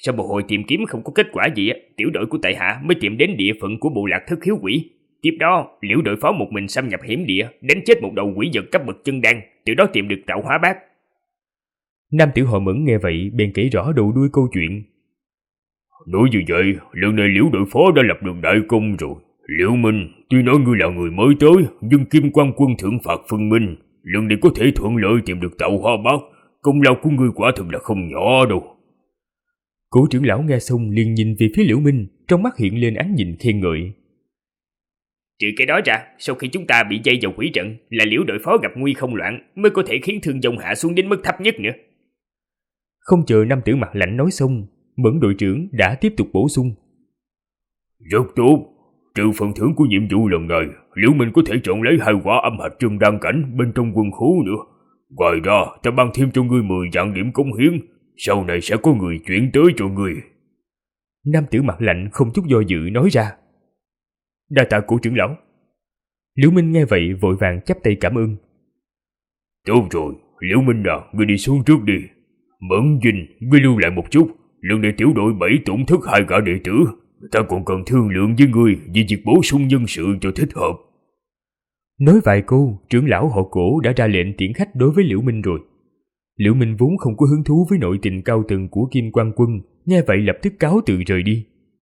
Sau một hồi tìm kiếm không có kết quả gì, tiểu đội của tại hạ mới tìm đến địa phận của bộ lạc Thất Hiếu Quỷ. Tiếp đó, Liễu đội phó một mình xâm nhập hiểm địa, đánh chết một đầu quỷ vật cấp bậc chân đan, từ đó tìm được tạo hóa bát. Nam tử họ Mẫn nghe vậy bèn kể rõ đầu đuôi câu chuyện. Nói như vậy, lần này Liễu đội phó đã lập được đại công rồi. Liễu Minh, tuy nói ngươi là người mới tới, nhưng Kim Quan quân thượng phạt phân minh, lần này có thể thuận lợi tìm được tạo hóa bát, công lao của ngươi quả thực là không nhỏ đâu. Cố trưởng lão nghe xong liền nhìn về phía Liễu Minh, trong mắt hiện lên ánh nhìn khen ngợi. Trừ cái đó ra, sau khi chúng ta bị dây vào quỷ trận, là Liễu đội phó gặp nguy không loạn, mới có thể khiến thương vong hạ xuống đến mức thấp nhất nữa. Không chờ nam tử mặt lạnh nói xong, Mẫn đội trưởng đã tiếp tục bổ sung. Rất tốt, trừ phần thưởng của nhiệm vụ lần này, Liễu Minh có thể chọn lấy 2 quả âm hạch chân đan cảnh bên trong quân khố nữa. Ngoài ra, ta ban thêm cho ngươi 10 vạn điểm cống hiến, sau này sẽ có người chuyển tới cho ngươi. Nam tử mặt lạnh không chút do dự nói ra. Đa tạ của trưởng lão. Liễu Minh nghe vậy vội vàng chắp tay cảm ơn. Tốt rồi, Liễu Minh à, ngươi đi xuống trước đi. Mẫn Dinh, ngươi lưu lại một chút, lần này tiểu đội 7 tổn thất 2 gã đệ tử. Ta còn cần thương lượng với ngươi về việc bổ sung nhân sự cho thích hợp. Nói vài câu, trưởng lão họ Cổ đã ra lệnh tiễn khách đối với Liễu Minh rồi. Liễu Minh vốn không có hứng thú với nội tình cao tầng của Kim Quan quân, nghe vậy lập tức cáo từ rời đi.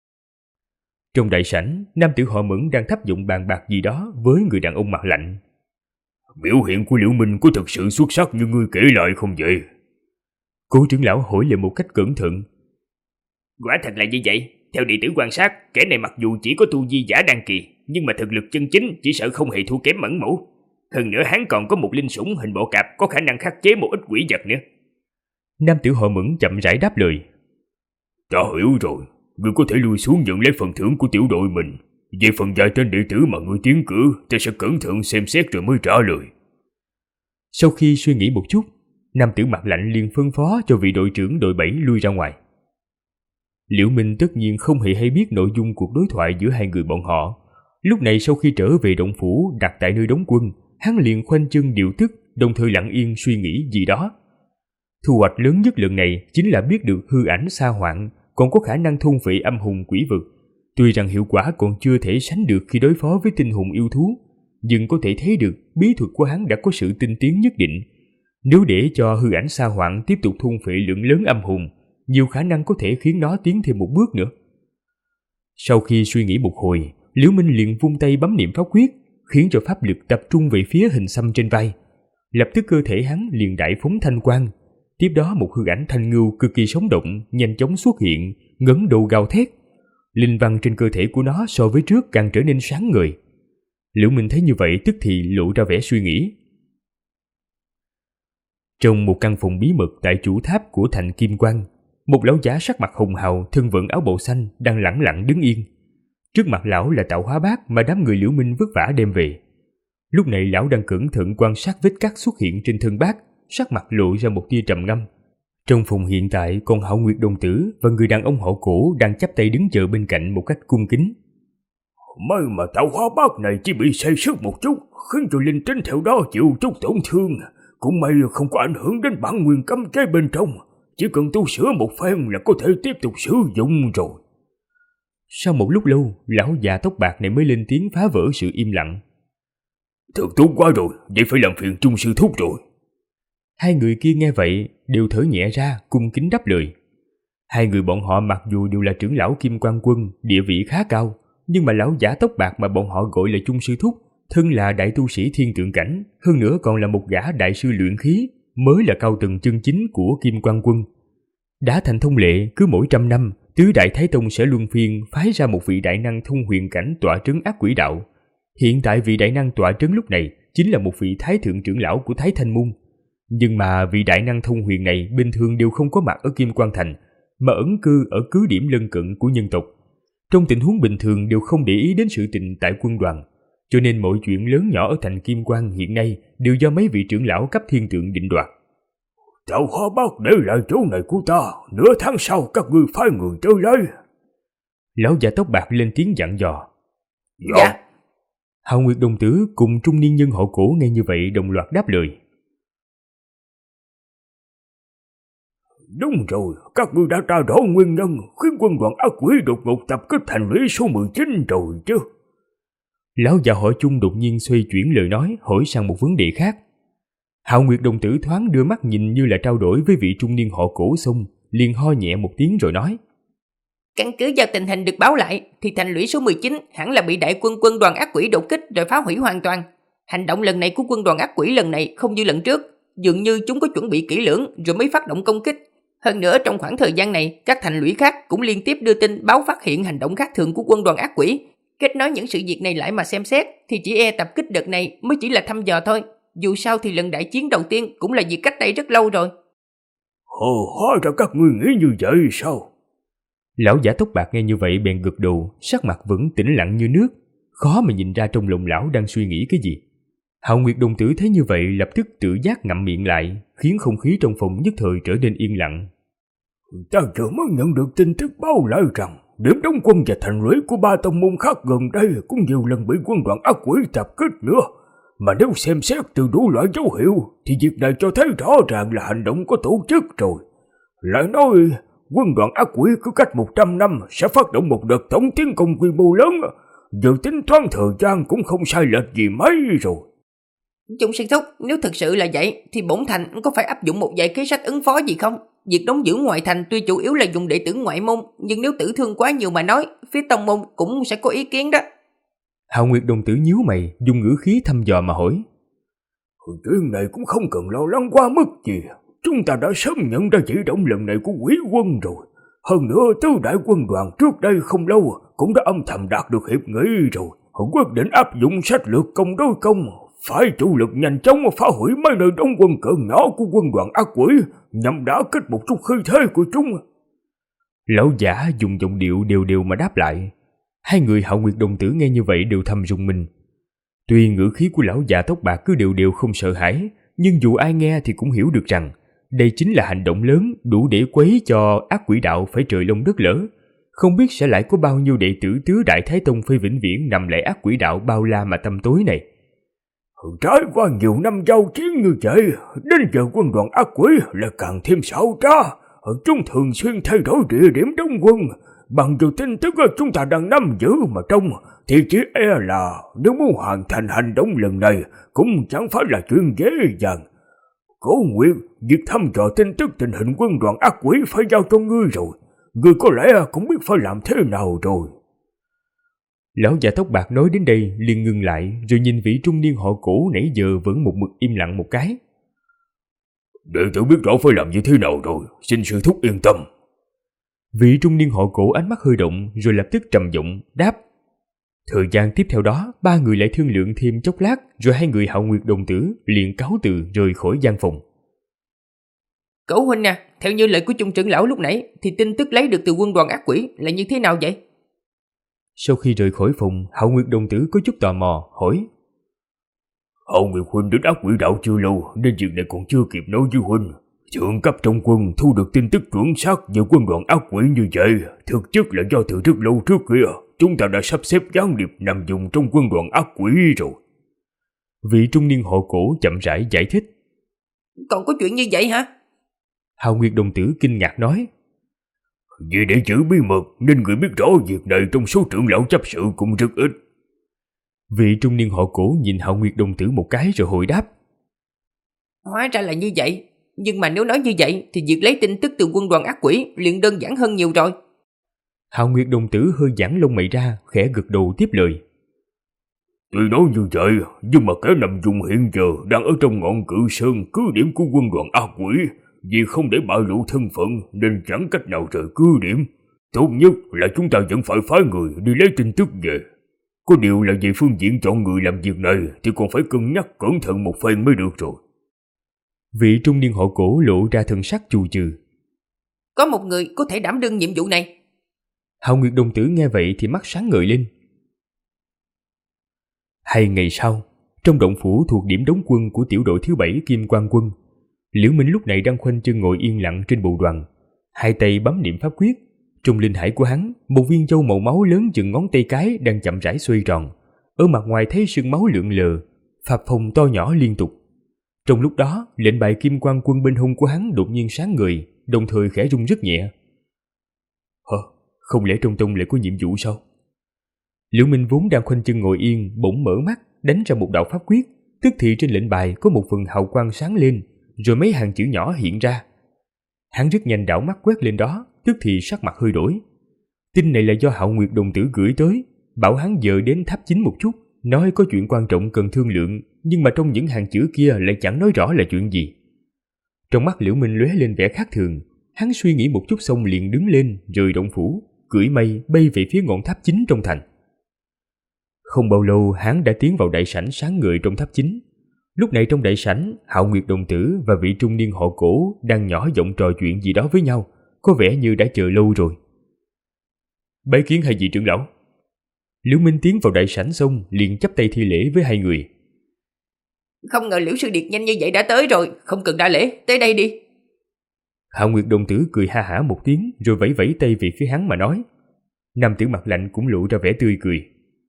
Trong đại sảnh, nam tử họ Mẫn đang thấp giọng bàn bạc gì đó với người đàn ông mặt lạnh. Biểu hiện của Liễu Minh có thật sự xuất sắc như ngươi kể lại không vậy? Cố trưởng lão hỏi lại một cách cẩn thận. Quả thật là như vậy. Theo đệ tử quan sát, kẻ này mặc dù chỉ có tu vi giả đan kỳ, nhưng mà thực lực chân chính chỉ sợ không hề thua kém Mẫn Mũ. Hơn nữa hắn còn có một linh sủng hình bộ cạp có khả năng khắc chế một ít quỷ vật nữa. Nam tử họ Mẫn chậm rãi đáp lời. Ta hiểu rồi, ngươi có thể lui xuống nhận lấy phần thưởng của tiểu đội mình. Về phần vài tên đệ tử mà ngươi tiến cử, ta sẽ cẩn thận xem xét rồi mới trả lời. Sau khi suy nghĩ một chút, nam tử mặt lạnh liền phân phó cho vị đội trưởng đội 7 lui ra ngoài. Liễu Minh tất nhiên không hề hay biết nội dung cuộc đối thoại giữa hai người bọn họ. Lúc này sau khi trở về động phủ đặt tại nơi đóng quân, hắn liền khoanh chân điều tức, đồng thời lặng yên suy nghĩ gì đó. Thu hoạch lớn nhất lần này chính là biết được hư ảnh sa hoạn còn có khả năng thôn phệ âm hùng quỷ vực. Tuy rằng hiệu quả còn chưa thể sánh được khi đối phó với tinh hùng yêu thú, nhưng có thể thấy được bí thuật của hắn đã có sự tinh tiến nhất định. Nếu để cho hư ảnh sa hoạn tiếp tục thôn phệ lượng lớn âm hùng, nhiều khả năng có thể khiến nó tiến thêm một bước nữa. Sau khi suy nghĩ một hồi, Liễu Minh liền vung tay bấm niệm pháp quyết, khiến cho pháp lực tập trung về phía hình xăm trên vai. Lập tức cơ thể hắn liền đại phóng thanh quang. Tiếp đó một hư ảnh thanh ngưu cực kỳ sống động nhanh chóng xuất hiện, ngẩng đầu gào thét. Linh văn trên cơ thể của nó so với trước càng trở nên sáng ngời. Liễu Minh thấy như vậy tức thì lộ ra vẻ suy nghĩ. Trong một căn phòng bí mật tại chủ tháp của thành Kim Quan, một lão giả sắc mặt hồng hào, thân vận áo bào xanh đang lẳng lặng đứng yên. Trước mặt lão là tạo hóa bát mà đám người Liễu Minh vất vả đem về. Lúc này lão đang cẩn thận quan sát vết cắt xuất hiện trên thân bát, sắc mặt lộ ra một tia trầm ngâm. Trong phòng hiện tại còn Hạo Nguyệt đồng tử và người đàn ông họ Cổ đang chắp tay đứng chờ bên cạnh một cách cung kính. May mà tạo hóa bát này chỉ bị say sức một chút, khiến cho linh tính theo đó chịu chút tổn thương. Cũng may không có ảnh hưởng đến bản nguyên cấm chế bên trong, chỉ cần tu sửa một phen là có thể tiếp tục sử dụng rồi. Sau một lúc lâu, lão già tóc bạc này mới lên tiếng phá vỡ sự im lặng. Thật tốt quá rồi, vậy phải làm phiền Trung sư thúc rồi. Hai người kia nghe vậy đều thở nhẹ ra, cung kính đáp lời. Hai người bọn họ mặc dù đều là trưởng lão Kim Quan quân, địa vị khá cao, nhưng mà lão giả tóc bạc mà bọn họ gọi là Trung sư thúc, thân là đại tu sĩ thiên tượng cảnh, hơn nữa còn là một gã đại sư luyện khí, mới là cao tầng chân chính của Kim Quan quân. Đã thành thông lệ, cứ mỗi 100 năm, tứ đại thái tông sẽ luân phiên phái ra một vị đại năng thông huyền cảnh tọa trấn ác quỷ đạo. Hiện tại vị đại năng tọa trấn lúc này chính là một vị thái thượng trưởng lão của Thái Thanh môn. Nhưng mà vị đại năng thông huyền này bình thường đều không có mặt ở Kim Quan thành, mà ẩn cư ở cứ điểm lân cận của nhân tộc. Trong tình huống bình thường đều không để ý đến sự tình tại quân đoàn, cho nên mọi chuyện lớn nhỏ ở thành Kim Quan hiện nay đều do mấy vị trưởng lão cấp thiên tượng định đoạt. Tạo hóa bát để lại chỗ này của ta, nửa tháng sau các ngươi phái người tới lấy. Lão già tóc bạc lên tiếng dặn dò. Dạ. Hạo Nguyệt đồng tử cùng trung niên nhân họ Cổ nghe như vậy đồng loạt đáp lời. Đúng rồi, các ngươi đã tra rõ nguyên nhân khiến quân đoàn ác quỷ đột ngột tập kích thành lũy số 19 rồi chứ. Lão già họ Chung đột nhiên xoay chuyển lời nói, hỏi sang một vấn đề khác. Hạo Nguyệt đồng tử thoáng đưa mắt nhìn như là trao đổi với vị trung niên họ Cổ xong, liền ho nhẹ một tiếng rồi nói. Căn cứ vào tình hình được báo lại thì thành lũy số 19 hẳn là bị đại quân đoàn ác quỷ đột kích rồi phá hủy hoàn toàn. Hành động lần này của quân đoàn ác quỷ lần này không như lần trước, dường như chúng có chuẩn bị kỹ lưỡng rồi mới phát động công kích. Hơn nữa trong khoảng thời gian này, các thành lũy khác cũng liên tiếp đưa tin báo phát hiện hành động khác thường của quân đoàn ác quỷ. Kết nối những sự việc này lại mà xem xét thì chỉ e tập kích đợt này mới chỉ là thăm dò thôi. Dù sao thì lần đại chiến đầu tiên cũng là việc cách đây rất lâu rồi. Hóa ra các ngươi nghĩ như vậy sao? Lão giả tóc bạc nghe như vậy bèn gật đầu, sắc mặt vẫn tĩnh lặng như nước, khó mà nhìn ra trong lòng lão đang suy nghĩ cái gì. Hạo Nguyệt đồng tử thấy như vậy lập tức tự giác ngậm miệng lại, khiến không khí trong phòng nhất thời trở nên yên lặng. Ta vừa mới nhận được tin tức báo lại rằng điểm đóng quân và thành lũy của 3 tông môn khác gần đây cũng nhiều lần bị quân đoàn ác quỷ tập kích nữa. Mà nếu xem xét từ đủ loại dấu hiệu thì việc này cho thấy rõ ràng là hành động có tổ chức rồi. Lại nói quân đoàn ác quỷ cứ cách 100 năm sẽ phát động một đợt tổng tiến công quy mô lớn. Giờ tính toán thời gian cũng không sai lệch gì mấy rồi. Chung sư thúc, nếu thực sự là vậy thì bổn thành có phải áp dụng một vài kế sách ứng phó gì không? Việc đóng giữ ngoại thành tuy chủ yếu là dùng đệ tử ngoại môn, nhưng nếu tử thương quá nhiều mà nói, phía tông môn cũng sẽ có ý kiến đó. Hạo Nguyệt đồng tử nhíu mày, dùng ngữ khí thăm dò mà hỏi. Chuyện này cũng không cần lo lắng quá mức gì. Chúng ta đã sớm nhận ra chỉ động lần này của quỷ quân rồi. Hơn nữa tứ đại quân đoàn trước đây không lâu cũng đã âm thầm đạt được hiệp nghị rồi. Họ quyết định áp dụng sách lược công đối công, phải chủ lực nhanh chóng phá hủy mấy nơi đóng quân cỡ nhỏ của quân đoàn ác quỷ nhằm đả kích một chút khí thế của chúng. Lão giả dùng giọng điệu đều đều mà đáp lại. Hai người Hạo Nguyệt đồng tử nghe như vậy đều thầm rùng mình. Tuy ngữ khí của lão già tóc bạc cứ đều đều không sợ hãi, nhưng dù ai nghe thì cũng hiểu được rằng đây chính là hành động lớn đủ để quấy cho ác quỷ đạo phải trời lông đất lở. Không biết sẽ lại có bao nhiêu đệ tử tứ Đại Thái Tông phải vĩnh viễn nằm lại ác quỷ đạo bao la mà tăm tối này. Trải qua nhiều năm giao chiến như vậy, đến giờ quân đoàn ác quỷ lại càng thêm xảo trá. Chúng thường xuyên thay đổi địa điểm đóng quân. Bằng dù tin tức chúng ta đang nắm giữ mà trong, thì chỉ e là nếu muốn hoàn thành hành động lần này cũng chẳng phải là chuyện dễ dàng. Cố Nguyệt, việc thăm dò tin tức tình hình quân đoàn ác quỷ phải giao cho ngươi rồi. Ngươi có lẽ cũng biết phải làm thế nào rồi. Lão già tóc bạc nói đến đây liền ngừng lại, rồi nhìn vị trung niên họ Cổ nãy giờ vẫn một mực im lặng một cái. Đệ tử biết rõ phải làm như thế nào rồi, xin sư thúc yên tâm. Vị trung niên họ Cổ ánh mắt hơi động rồi lập tức trầm giọng đáp. Thời gian tiếp theo đó, ba người lại thương lượng thêm chốc lát, rồi hai người Hạo Nguyệt đồng tử liền cáo từ rời khỏi gian phòng. Cẩu huynh nè, theo như lời của Chung trưởng lão lúc nãy thì tin tức lấy được từ quân đoàn ác quỷ là như thế nào vậy? Sau khi rời khỏi phòng, Hạo Nguyệt đồng tử có chút tò mò hỏi. Hạo Nguyệt huynh đến ác quỷ đạo chưa lâu nên việc này còn chưa kịp nói với huynh. Thượng cấp trong quân thu được tin tức chuẩn xác về quân đoàn ác quỷ như vậy, thực chất là do từ rất lâu trước kia chúng ta đã sắp xếp gián điệp nằm dùng trong quân đoàn ác quỷ rồi. Vị trung niên họ Cổ chậm rãi giải thích. Còn có chuyện như vậy hả? Hạo Nguyệt đồng tử kinh ngạc nói. Vì để giữ bí mật nên người biết rõ việc này trong số trưởng lão chấp sự cũng rất ít. Vị trung niên họ Cổ nhìn Hạo Nguyệt đồng tử một cái rồi hồi đáp. Hóa ra là như vậy. Nhưng mà nếu nói như vậy thì việc lấy tin tức từ quân đoàn ác quỷ liền đơn giản hơn nhiều rồi. Hạo Nguyệt đồng tử hơi giãn lông mày ra, khẽ gật đầu tiếp lời. Tuy nói như vậy, nhưng mà kẻ nằm dùng hiện giờ đang ở trong ngọn cự sơn cứ điểm của quân đoàn ác quỷ. Vì không để bại lộ thân phận nên chẳng cách nào rời cứ điểm. Tốt nhất là chúng ta vẫn phải phái người đi lấy tin tức về. Có điều là về phương diện chọn người làm việc này thì còn phải cân nhắc cẩn thận một phen mới được rồi. Vị trung niên họ Cổ lộ ra thần sắc chù chừ. Có một người có thể đảm đương nhiệm vụ này. Hạo Nguyệt đồng tử nghe vậy thì mắt sáng ngời lên. 2 ngày sau, trong động phủ thuộc điểm đóng quân của tiểu đội thứ 7 Kim Quang quân, Liễu Minh lúc này đang khoanh chân ngồi yên lặng trên bồ đoàn, hai tay bấm niệm pháp quyết. Trong linh hải của hắn, một viên châu màu máu lớn chừng ngón tay cái đang chậm rãi xoay tròn. Ở mặt ngoài thấy sương máu lượn lờ, phập phồng to nhỏ liên tục. Trong lúc đó, lệnh bài kim quan quân bên hông của hắn đột nhiên sáng ngời, đồng thời khẽ rung rất nhẹ. Không lẽ trong tông lại có nhiệm vụ sao? Liễu Minh vốn đang khoanh chân ngồi yên, bỗng mở mắt, đánh ra một đạo pháp quyết, tức thì trên lệnh bài có một phần hào quang sáng lên, rồi mấy hàng chữ nhỏ hiện ra. Hắn rất nhanh đảo mắt quét lên đó, tức thì sắc mặt hơi đổi. Tin này là do Hạo Nguyệt đồng tử gửi tới, bảo hắn giờ đến tháp 9 một chút, nói có chuyện quan trọng cần thương lượng, nhưng mà trong những hàng chữ kia lại chẳng nói rõ là chuyện gì. Trong mắt Liễu Minh lóe lên vẻ khác thường, hắn suy nghĩ một chút xong liền đứng lên, rời động phủ, cưỡi mây bay về phía ngọn tháp 9 trong thành. Không bao lâu hắn đã tiến vào đại sảnh sáng ngời trong tháp 9. Lúc này trong đại sảnh, Hạo Nguyệt đồng tử và vị trung niên họ Cổ đang nhỏ giọng trò chuyện gì đó với nhau, có vẻ như đã chờ lâu rồi. Bái kiến hai vị trưởng lão. Liễu Minh tiến vào đại sảnh xong liền chắp tay thi lễ với hai người. Không ngờ Liễu sư điệt nhanh như vậy đã tới rồi, không cần đa lễ, tới đây đi. Hạo Nguyệt đồng tử cười ha hả một tiếng rồi vẫy vẫy tay về phía hắn mà nói. Nam tử mặt lạnh cũng lộ ra vẻ tươi cười.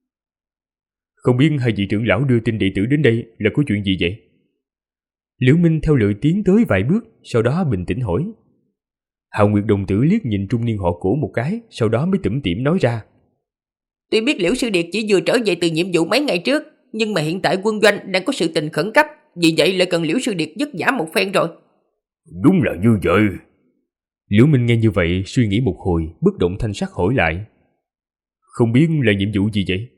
Không biết hai vị trưởng lão đưa tin đệ tử đến đây là có chuyện gì vậy? Liễu Minh theo lời tiến tới vài bước, sau đó bình tĩnh hỏi. Hạo Nguyệt đồng tử liếc nhìn trung niên họ Cổ một cái, sau đó mới tủm tỉm nói ra. Tuy biết Liễu sư điệt chỉ vừa trở về từ nhiệm vụ mấy ngày trước, nhưng mà hiện tại quân doanh đang có sự tình khẩn cấp, vì vậy lại cần Liễu sư điệt vất vả một phen rồi. Đúng là như vậy. Liễu Minh nghe như vậy suy nghĩ một hồi, bất động thanh sắc hỏi lại. Không biết là nhiệm vụ gì vậy?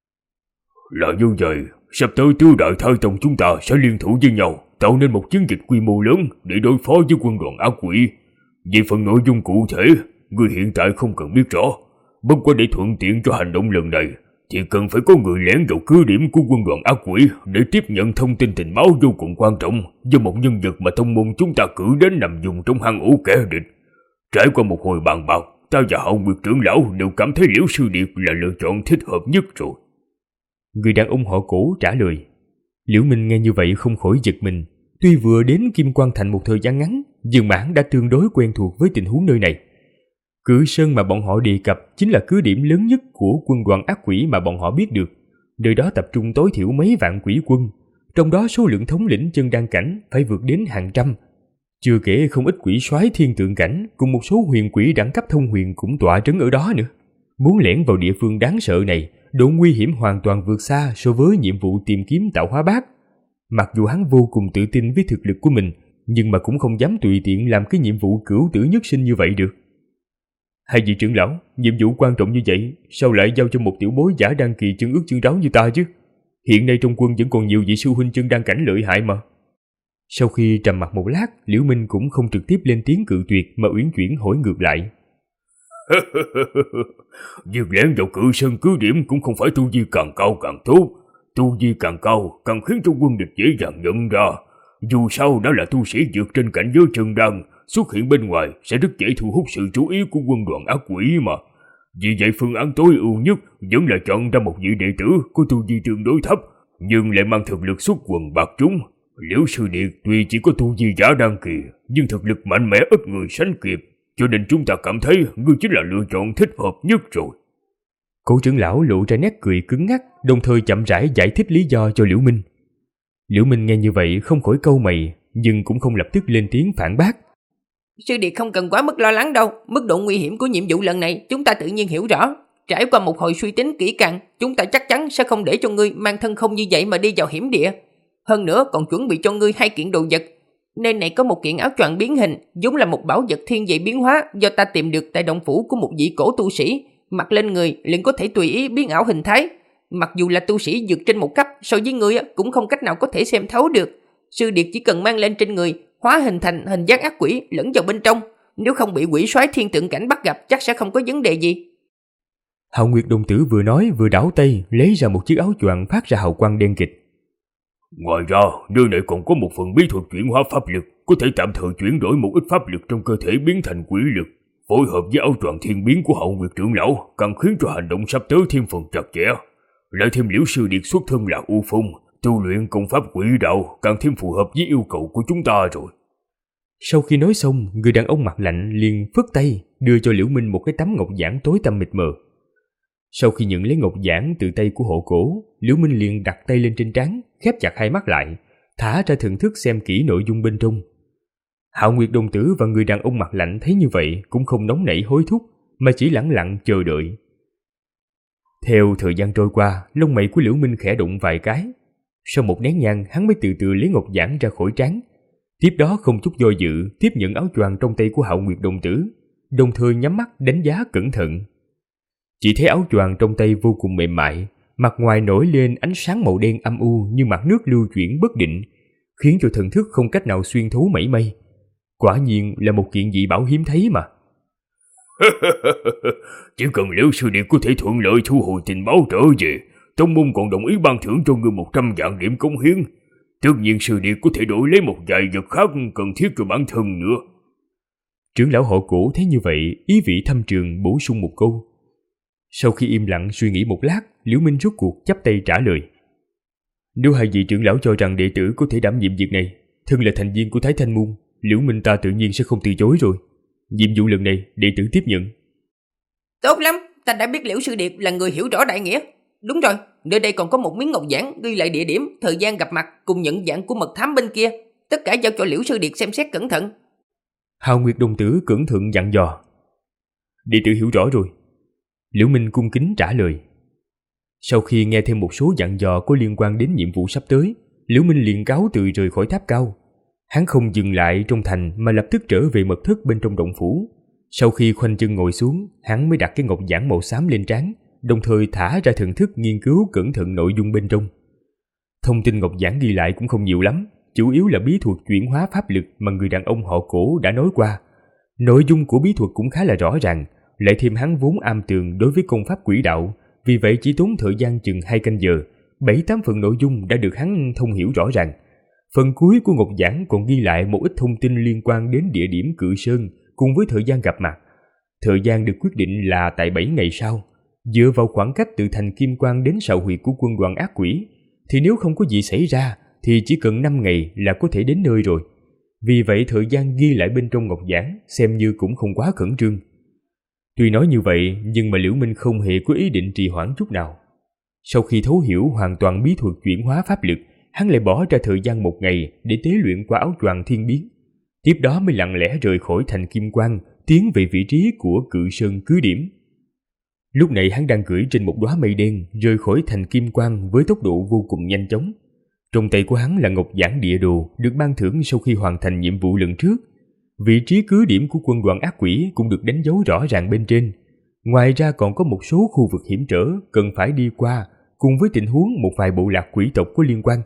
Là như vậy, sắp tới tứ đại thái tông chúng ta sẽ liên thủ với nhau, tạo nên một chiến dịch quy mô lớn để đối phó với quân đoàn ác quỷ. Về phần nội dung cụ thể, người hiện tại không cần biết rõ. Bất quá để thuận tiện cho hành động lần này, thì cần phải có người lẻn vào cứ điểm của quân đoàn ác quỷ để tiếp nhận thông tin tình báo vô cùng quan trọng do một nhân vật mà tông môn chúng ta cử đến nằm dùng trong hang ổ kẻ địch. Trải qua một hồi bàn bạc, ta và Hạo Nguyệt trưởng lão đều cảm thấy Liễu sư điệt là lựa chọn thích hợp nhất rồi. Người đàn ông họ Cổ trả lời. Liễu Minh nghe như vậy không khỏi giật mình. Tuy vừa đến Kim Quan Thành một thời gian ngắn, nhưng mà hắn đã tương đối quen thuộc với tình huống nơi này. Cử Sơn mà bọn họ đề cập chính là cứ điểm lớn nhất của quân đoàn ác quỷ mà bọn họ biết được. Nơi đó tập trung tối thiểu mấy vạn quỷ quân, trong đó số lượng thống lĩnh chân đan cảnh phải vượt đến hàng trăm. Chưa kể không ít quỷ soái thiên tượng cảnh cùng một số huyền quỷ đẳng cấp thông huyền cũng tọa trấn ở đó nữa. Muốn lẻn vào địa phương đáng sợ này, độ nguy hiểm hoàn toàn vượt xa so với nhiệm vụ tìm kiếm tạo hóa bát. Mặc dù hắn vô cùng tự tin với thực lực của mình, nhưng mà cũng không dám tùy tiện làm cái nhiệm vụ cửu tử nhất sinh như vậy được. Hai vị trưởng lão, nhiệm vụ quan trọng như vậy, sao lại giao cho một tiểu bối giả đan kỳ chân ướt chân ráo như ta chứ? Hiện nay trong quân vẫn còn nhiều vị sư huynh chân đan cảnh lợi hại mà. Sau khi trầm mặc một lát, Liễu Minh cũng không trực tiếp lên tiếng cự tuyệt mà uyển chuyển hỏi ngược lại. Việc lẻn vào cự sơn cứ điểm cũng không phải tu vi càng cao càng tốt. Tu vi càng cao càng khiến cho quân địch dễ dàng nhận ra. Dù sao đã là tu sĩ vượt trên cảnh giới chân đan, xuất hiện bên ngoài sẽ rất dễ thu hút sự chú ý của quân đoàn ác quỷ mà. Vì vậy phương án tối ưu nhất vẫn là chọn ra một vị đệ tử có tu vi tương đối thấp, nhưng lại mang thực lực xuất quần bạc chúng. Liễu sư điệt tuy chỉ có tu vi giả đan kỳ, nhưng thực lực mạnh mẽ ít người sánh kịp, cho nên chúng ta cảm thấy ngươi chính là lựa chọn thích hợp nhất rồi. Cổ trưởng lão lộ ra nét cười cứng ngắc, đồng thời chậm rãi giải thích lý do cho Liễu Minh. Liễu Minh nghe như vậy không khỏi cau mày, nhưng cũng không lập tức lên tiếng phản bác. Sư điệt không cần quá mức lo lắng đâu, mức độ nguy hiểm của nhiệm vụ lần này chúng ta tự nhiên hiểu rõ. Trải qua một hồi suy tính kỹ càng, chúng ta chắc chắn sẽ không để cho ngươi mang thân không như vậy mà đi vào hiểm địa. Hơn nữa còn chuẩn bị cho ngươi 2 kiện đồ vật. Nơi này có một kiện áo choàng biến hình, vốn là một bảo vật thiên về biến hóa do ta tìm được tại động phủ của một vị cổ tu sĩ. Mặc lên người liền có thể tùy ý biến ảo hình thái. Mặc dù là tu sĩ vượt trên một cấp, so với ngươi cũng không cách nào có thể xem thấu được. Sư điệt chỉ cần mang lên trên người, hóa hình thành hình dáng ác quỷ lẫn vào bên trong. Nếu không bị quỷ soái thiên tượng cảnh bắt gặp chắc sẽ không có vấn đề gì. Hạo Nguyệt đồng tử vừa nói vừa đảo tay lấy ra một chiếc áo choàng phát ra hào quang đen kịt. Ngoài ra, nơi này còn có một phần bí thuật chuyển hóa pháp lực, có thể tạm thời chuyển đổi một ít pháp lực trong cơ thể biến thành quỷ lực. Phối hợp với áo choàng thiên biến của Hạo Nguyệt trưởng lão, càng khiến cho hành động sắp tới thêm phần chặt chẽ. Lại thêm Liễu sư điệt xuất thân là U Phong, tu luyện công pháp quỷ đạo càng thêm phù hợp với yêu cầu của chúng ta rồi. Sau khi nói xong, người đàn ông mặt lạnh liền phất tay đưa cho Liễu Minh một cái tấm ngọc giản tối tăm mịt mờ. Sau khi nhận lấy ngọc giản từ tay của hộ cổ, Liễu Minh liền đặt tay lên trên trán, khép chặt hai mắt lại, thả ra thần thức xem kỹ nội dung bên trong. Hạo Nguyệt đồng tử và người đàn ông mặt lạnh thấy như vậy cũng không nóng nảy hối thúc, mà chỉ lẳng lặng chờ đợi. Theo thời gian trôi qua, lông mày của Liễu Minh khẽ động vài cái. Sau một nén nhang, hắn mới từ từ lấy ngọc giản ra khỏi trán. Tiếp đó không chút do dự, tiếp nhận áo choàng trong tay của Hạo Nguyệt đồng tử, đồng thời nhắm mắt đánh giá cẩn thận. Chỉ thấy áo choàng trong tay vô cùng mềm mại, mặt ngoài nổi lên ánh sáng màu đen âm u như mặt nước lưu chuyển bất định, khiến cho thần thức không cách nào xuyên thấu mảy may. Quả nhiên là một kiện dị bảo hiếm thấy mà. Chỉ cần Liễu sư điệp có thể thuận lợi thu hồi tình báo trở về, tông môn còn đồng ý ban thưởng cho ngươi 100 vạn điểm cống hiến. Tất nhiên sư điệp có thể đổi lấy một vài vật khác cần thiết cho bản thân nữa. Trưởng lão họ Cổ thấy như vậy, ý vị thâm trường bổ sung một câu. Sau khi im lặng suy nghĩ một lát, Liễu Minh rốt cuộc chắp tay trả lời. Nếu hai vị trưởng lão cho rằng đệ tử có thể đảm nhiệm việc này, thân là thành viên của Thái Thanh môn, Liễu Minh ta tự nhiên sẽ không từ chối rồi. Nhiệm vụ lần này đệ tử tiếp nhận. Tốt lắm, ta đã biết Liễu sư điệp là người hiểu rõ đại nghĩa. Đúng rồi, nơi đây còn có một miếng ngọc giản ghi lại địa điểm, thời gian gặp mặt cùng nhận dạng của mật thám bên kia. Tất cả giao cho Liễu sư điệp xem xét cẩn thận. Hạo Nguyệt đồng tử cẩn thận dặn dò. Đệ tử hiểu rõ rồi. Liễu Minh cung kính trả lời. Sau khi nghe thêm một số dặn dò có liên quan đến nhiệm vụ sắp tới, Liễu Minh liền cáo từ rời khỏi tháp cao. Hắn không dừng lại trong thành mà lập tức trở về mật thất bên trong động phủ. Sau khi khoanh chân ngồi xuống, hắn mới đặt cái ngọc giản màu xám lên trán, đồng thời thả ra thần thức nghiên cứu cẩn thận nội dung bên trong. Thông tin ngọc giản ghi lại cũng không nhiều lắm, chủ yếu là bí thuật chuyển hóa pháp lực mà người đàn ông họ Cổ đã nói qua. Nội dung của bí thuật cũng khá là rõ ràng, lại thêm hắn vốn am tường đối với công pháp quỷ đạo, vì vậy chỉ tốn thời gian chừng 2 canh giờ, 7-8 phần nội dung đã được hắn thông hiểu rõ ràng. Phần cuối của ngọc giản còn ghi lại một ít thông tin liên quan đến địa điểm Cự Sơn cùng với thời gian gặp mặt. Thời gian được quyết định là tại 7 ngày sau. Dựa vào khoảng cách từ thành Kim Quang đến sào huyệt của quân đoàn ác quỷ, thì nếu không có gì xảy ra thì chỉ cần 5 ngày là có thể đến nơi rồi. Vì vậy thời gian ghi lại bên trong ngọc giản xem như cũng không quá khẩn trương. Tuy nói như vậy, nhưng mà Liễu Minh không hề có ý định trì hoãn chút nào. Sau khi thấu hiểu hoàn toàn bí thuật chuyển hóa pháp lực, hắn lại bỏ ra thời gian 1 ngày để tế luyện qua áo choàng thiên biến. Tiếp đó mới lặng lẽ rời khỏi thành Kim Quang, tiến về vị trí của Cự Sơn cứ điểm. Lúc này hắn đang cưỡi trên một đóa mây đen, rời khỏi thành Kim Quang với tốc độ vô cùng nhanh chóng. Trong tay của hắn là ngọc giản địa đồ được ban thưởng sau khi hoàn thành nhiệm vụ lần trước. Vị trí cứ điểm của quân đoàn ác quỷ cũng được đánh dấu rõ ràng bên trên. Ngoài ra còn có một số khu vực hiểm trở cần phải đi qua, cùng với tình huống một vài bộ lạc quỷ tộc có liên quan.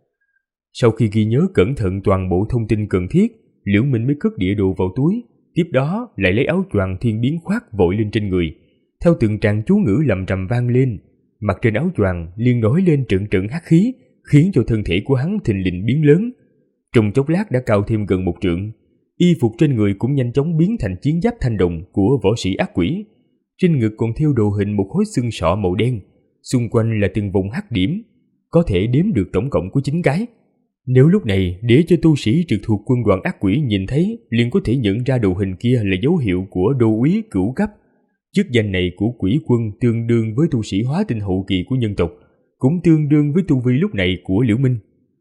Sau khi ghi nhớ cẩn thận toàn bộ thông tin cần thiết, Liễu Minh mới cất địa đồ vào túi, tiếp đó lại lấy áo choàng thiên biến khoác vội lên trên người. Theo từng tràng chú ngữ lầm rầm vang lên, mặt trên áo choàng liền nổi lên trận trận hắc khí, khiến cho thân thể của hắn thình lình biến lớn. Trong chốc lát đã cao thêm gần 1 trượng. Y phục trên người cũng nhanh chóng biến thành chiến giáp thanh đồng của võ sĩ ác quỷ. Trên ngực còn thêu đồ hình một khối xương sọ màu đen, xung quanh là từng vùng hắc điểm, có thể đếm được tổng cộng của 9 cái. Nếu lúc này để cho tu sĩ trực thuộc quân đoàn ác quỷ nhìn thấy, liền có thể nhận ra đồ hình kia là dấu hiệu của đô úy cửu cấp. Chức danh này của quỷ quân tương đương với tu sĩ hóa tinh hậu kỳ của nhân tộc, cũng tương đương với tu vi lúc này của Liễu Minh.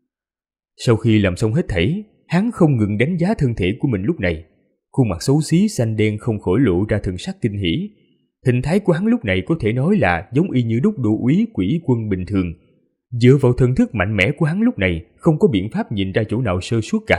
Sau khi làm xong hết thảy, hắn không ngừng đánh giá thân thể của mình lúc này. Khuôn mặt xấu xí xanh đen không khỏi lộ ra thần sắc kinh hỉ. Hình thái của hắn lúc này có thể nói là giống y như đúc đô úy quỷ quân bình thường. Dựa vào thần thức mạnh mẽ của hắn lúc này, không có biện pháp nhìn ra chỗ nào sơ suất cả.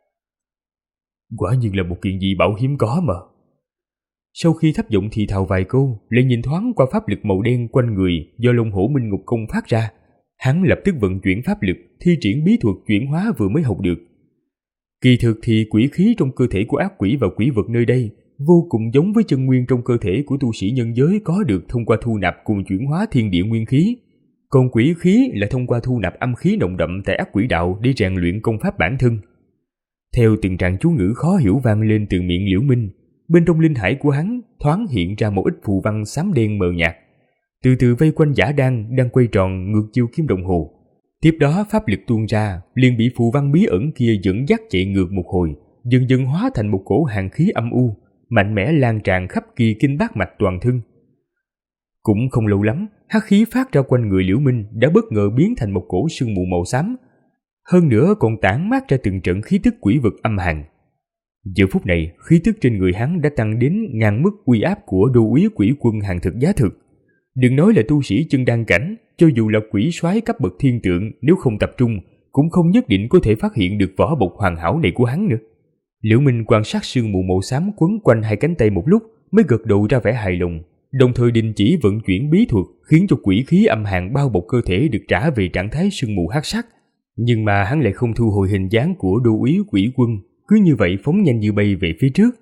Quả nhiên là một kiện dị bảo hiếm có mà. Sau khi thấp giọng thì thào vài câu, lại nhìn thoáng qua pháp lực màu đen quanh người do Long Hổ Minh Ngục Công phát ra, hắn lập tức vận chuyển pháp lực, thi triển bí thuật chuyển hóa vừa mới học được. Kỳ thực thì quỷ khí trong cơ thể của ác quỷ và quỷ vật nơi đây vô cùng giống với chân nguyên trong cơ thể của tu sĩ nhân giới có được thông qua thu nạp cùng chuyển hóa thiên địa nguyên khí. Còn quỷ khí là thông qua thu nạp âm khí nồng đậm tại ác quỷ đạo để rèn luyện công pháp bản thân. Theo từng tràng chú ngữ khó hiểu vang lên từ miệng Liễu Minh, bên trong linh hải của hắn thoáng hiện ra một ít phù văn xám đen mờ nhạt, từ từ vây quanh giả đang quay tròn ngược chiều kim đồng hồ. Tiếp đó pháp lực tuôn ra, liền bị phù văn bí ẩn kia dẫn dắt chạy ngược một hồi, dần dần hóa thành một cổ hàn khí âm u, mạnh mẽ lan tràn khắp kỳ kinh bát mạch toàn thân. Cũng không lâu lắm, hắc khí phát ra quanh người Liễu Minh đã bất ngờ biến thành một cổ sương mù màu xám. hơn nữa còn tản mát ra từng trận khí tức quỷ vật âm hàn. Giờ phút này, khí tức trên người hắn đã tăng đến ngang mức uy áp của đô úy quỷ quân hàng thực giá thực. Đừng nói là tu sĩ chân đan cảnh, cho dù là quỷ soái cấp bậc thiên tượng, nếu không tập trung cũng không nhất định có thể phát hiện được vỏ bọc hoàn hảo này của hắn nữa. Liễu Minh quan sát sương mù màu xám quấn quanh hai cánh tay một lúc, mới gật đầu ra vẻ hài lòng, đồng thời đình chỉ vận chuyển bí thuật, khiến cho quỷ khí âm hàn bao bọc cơ thể được trả về trạng thái sương mù hắc sắc. Nhưng mà hắn lại không thu hồi hình dáng của đô úy quỷ quân, cứ như vậy phóng nhanh như bay về phía trước.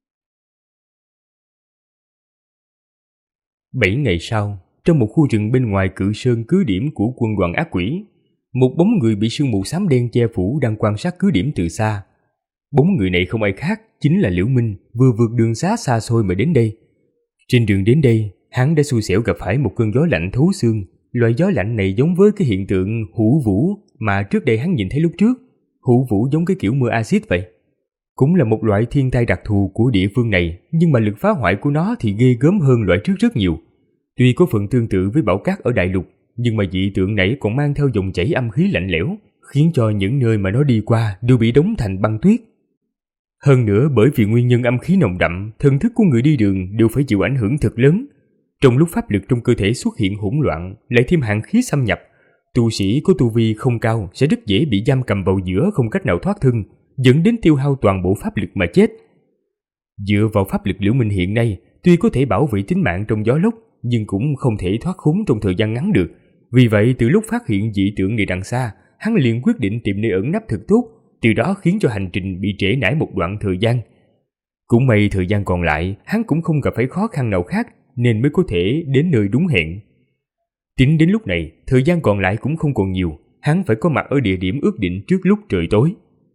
7 ngày sau, trong một khu rừng bên ngoài Cự Sơn cứ điểm của quân đoàn ác quỷ, một bóng người bị sương mù xám đen che phủ đang quan sát cứ điểm từ xa. Bóng người này không ai khác, chính là Liễu Minh, vừa vượt đường xá xa xôi mà đến đây. Trên đường đến đây, hắn đã xui xẻo gặp phải một cơn gió lạnh thấu xương. Loại gió lạnh này giống với cái hiện tượng hữu vũ mà trước đây hắn nhìn thấy lúc trước. Hữu vũ giống cái kiểu mưa axit vậy. Cũng là một loại thiên tai đặc thù của địa phương này, nhưng mà lực phá hoại của nó thì ghê gớm hơn loại trước rất nhiều. Tuy có phần tương tự với bão cát ở đại lục, nhưng mà dị tượng này còn mang theo dòng chảy âm khí lạnh lẽo, khiến cho những nơi mà nó đi qua đều bị đóng thành băng tuyết. Hơn nữa bởi vì nguyên nhân âm khí nồng đậm, thần thức của người đi đường đều phải chịu ảnh hưởng thật lớn. Trong lúc pháp lực trong cơ thể xuất hiện hỗn loạn, lại thêm hàn khí xâm nhập, tu sĩ có tu vi không cao sẽ rất dễ bị giam cầm vào giữa không cách nào thoát thân, dẫn đến tiêu hao toàn bộ pháp lực mà chết. Dựa vào pháp lực Liễu Minh hiện nay, tuy có thể bảo vệ tính mạng trong gió lốc, nhưng cũng không thể thoát khốn trong thời gian ngắn được. Vì vậy từ lúc phát hiện dị tượng này đằng xa, hắn liền quyết định tìm nơi ẩn nấp thật tốt, từ đó khiến cho hành trình bị trễ nải một đoạn thời gian. Cũng may thời gian còn lại, hắn cũng không gặp phải khó khăn nào khác, nên mới có thể đến nơi đúng hẹn. Tính đến lúc này, thời gian còn lại cũng không còn nhiều, hắn phải có mặt ở địa điểm ước định trước lúc trời tối.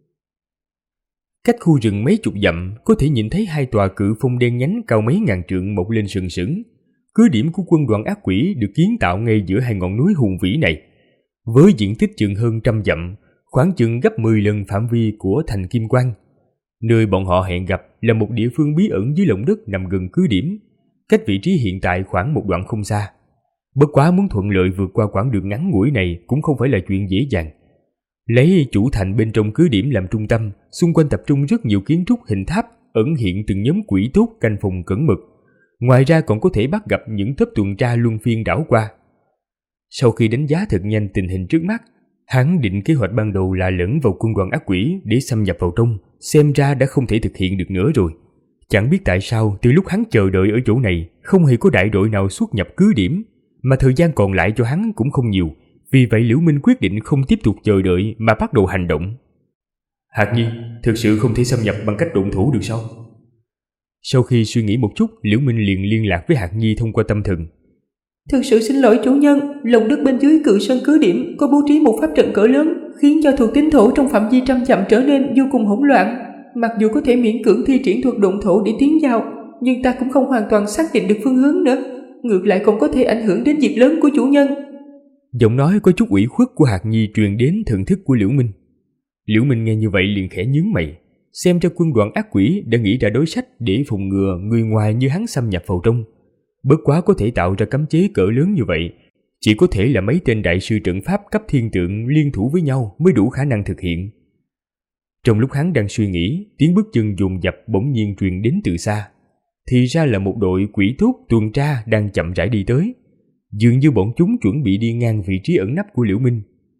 Cách khu rừng mấy chục dặm, có thể nhìn thấy hai tòa cự phong đen nhánh cao mấy ngàn trượng mọc lên sừng sững. Cứ điểm của quân đoàn ác quỷ được kiến tạo ngay giữa hai ngọn núi hùng vĩ này. Với diện tích chừng hơn 100 dặm, khoảng chừng gấp 10 lần phạm vi của thành Kim Quang. Nơi bọn họ hẹn gặp là một địa phương bí ẩn dưới lòng đất nằm gần cứ điểm, cách vị trí hiện tại khoảng một đoạn không xa. Bất quá muốn thuận lợi vượt qua quãng đường ngắn ngủi này cũng không phải là chuyện dễ dàng. Lấy chủ thành bên trong cứ điểm làm trung tâm, xung quanh tập trung rất nhiều kiến trúc hình tháp, ẩn hiện từng nhóm quỷ tốt canh phòng cẩn mật. Ngoài ra còn có thể bắt gặp những tớp tuần tra luân phiên đảo qua. Sau khi đánh giá thật nhanh tình hình trước mắt, hắn định kế hoạch ban đầu là lẫn vào quân đoàn ác quỷ để xâm nhập vào trong, xem ra đã không thể thực hiện được nữa rồi. Chẳng biết tại sao từ lúc hắn chờ đợi ở chỗ này, không hề có đại đội nào xuất nhập cứ điểm, mà thời gian còn lại cho hắn cũng không nhiều. Vì vậy Liễu Minh quyết định không tiếp tục chờ đợi mà bắt đầu hành động. Hạc Nhi, thực sự không thể xâm nhập bằng cách động thủ được sao? Sau khi suy nghĩ một chút, Liễu Minh liền liên lạc với Hạc Nhi thông qua tâm thần. Thực sự xin lỗi chủ nhân, lòng đất bên dưới Cự Sơn cứ điểm có bố trí một pháp trận cỡ lớn, khiến cho thuộc tín thổ trong phạm vi 100 dặm trở nên vô cùng hỗn loạn. Mặc dù có thể miễn cưỡng thi triển thuật động thổ để tiến vào, nhưng ta cũng không hoàn toàn xác định được phương hướng nữa. Ngược lại còn có thể ảnh hưởng đến việc lớn của chủ nhân. Giọng nói có chút ủy khuất của Hạc Nhi truyền đến thần thức của Liễu Minh. Liễu Minh nghe như vậy liền khẽ nhướng mày, xem ra quân đoàn ác quỷ đã nghĩ ra đối sách để phòng ngừa người ngoài như hắn xâm nhập vào trong. Bất quá có thể tạo ra cấm chế cỡ lớn như vậy, chỉ có thể là mấy tên đại sư trận pháp cấp thiên tượng liên thủ với nhau mới đủ khả năng thực hiện. Trong lúc hắn đang suy nghĩ, tiếng bước chân dồn dập bỗng nhiên truyền đến từ xa. Thì ra là một đội quỷ tốt tuần tra đang chậm rãi đi tới. Dường như bọn chúng chuẩn bị đi ngang vị trí ẩn nấp của Liễu Minh.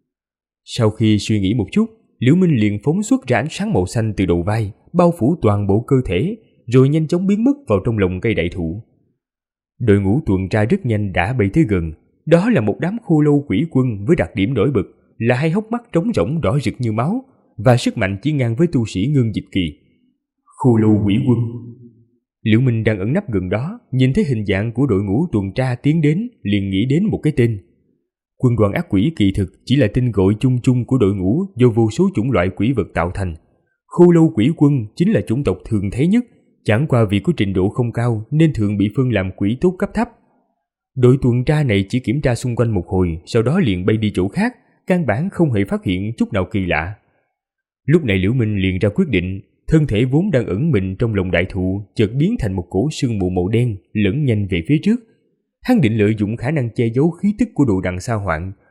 Sau khi suy nghĩ một chút, Liễu Minh liền phóng xuất ra ánh sáng màu xanh từ đầu vai, bao phủ toàn bộ cơ thể, rồi nhanh chóng biến mất vào trong lồng cây đại thụ. Đội ngũ tuần tra rất nhanh đã bay tới gần. Đó là một đám khô lâu quỷ quân với đặc điểm nổi bật là hai hốc mắt trống rỗng đỏ rực như máu và sức mạnh chỉ ngang với tu sĩ ngưng dịch kỳ. Khô lâu quỷ quân. Liễu Minh đang ẩn nấp gần đó, nhìn thấy hình dạng của đội ngũ tuần tra tiến đến, liền nghĩ đến một cái tên. Quân đoàn ác quỷ kỳ thực chỉ là tên gọi chung chung của đội ngũ do vô số chủng loại quỷ vật tạo thành. Khô lâu quỷ quân chính là chủng tộc thường thấy nhất, chẳng qua vì có trình độ không cao nên thường bị phân làm quỷ tốt cấp thấp. Đội tuần tra này chỉ kiểm tra xung quanh một hồi, sau đó liền bay đi chỗ khác, căn bản không hề phát hiện chút nào kỳ lạ. Lúc này Liễu Minh liền ra quyết định, thân thể vốn đang ẩn mình trong lồng đại thụ chợt biến thành một cỗ sương mù màu đen lẫn nhanh về phía trước. Hắn định lợi dụng khả năng che giấu khí tức của đồ đằng sa hoạn,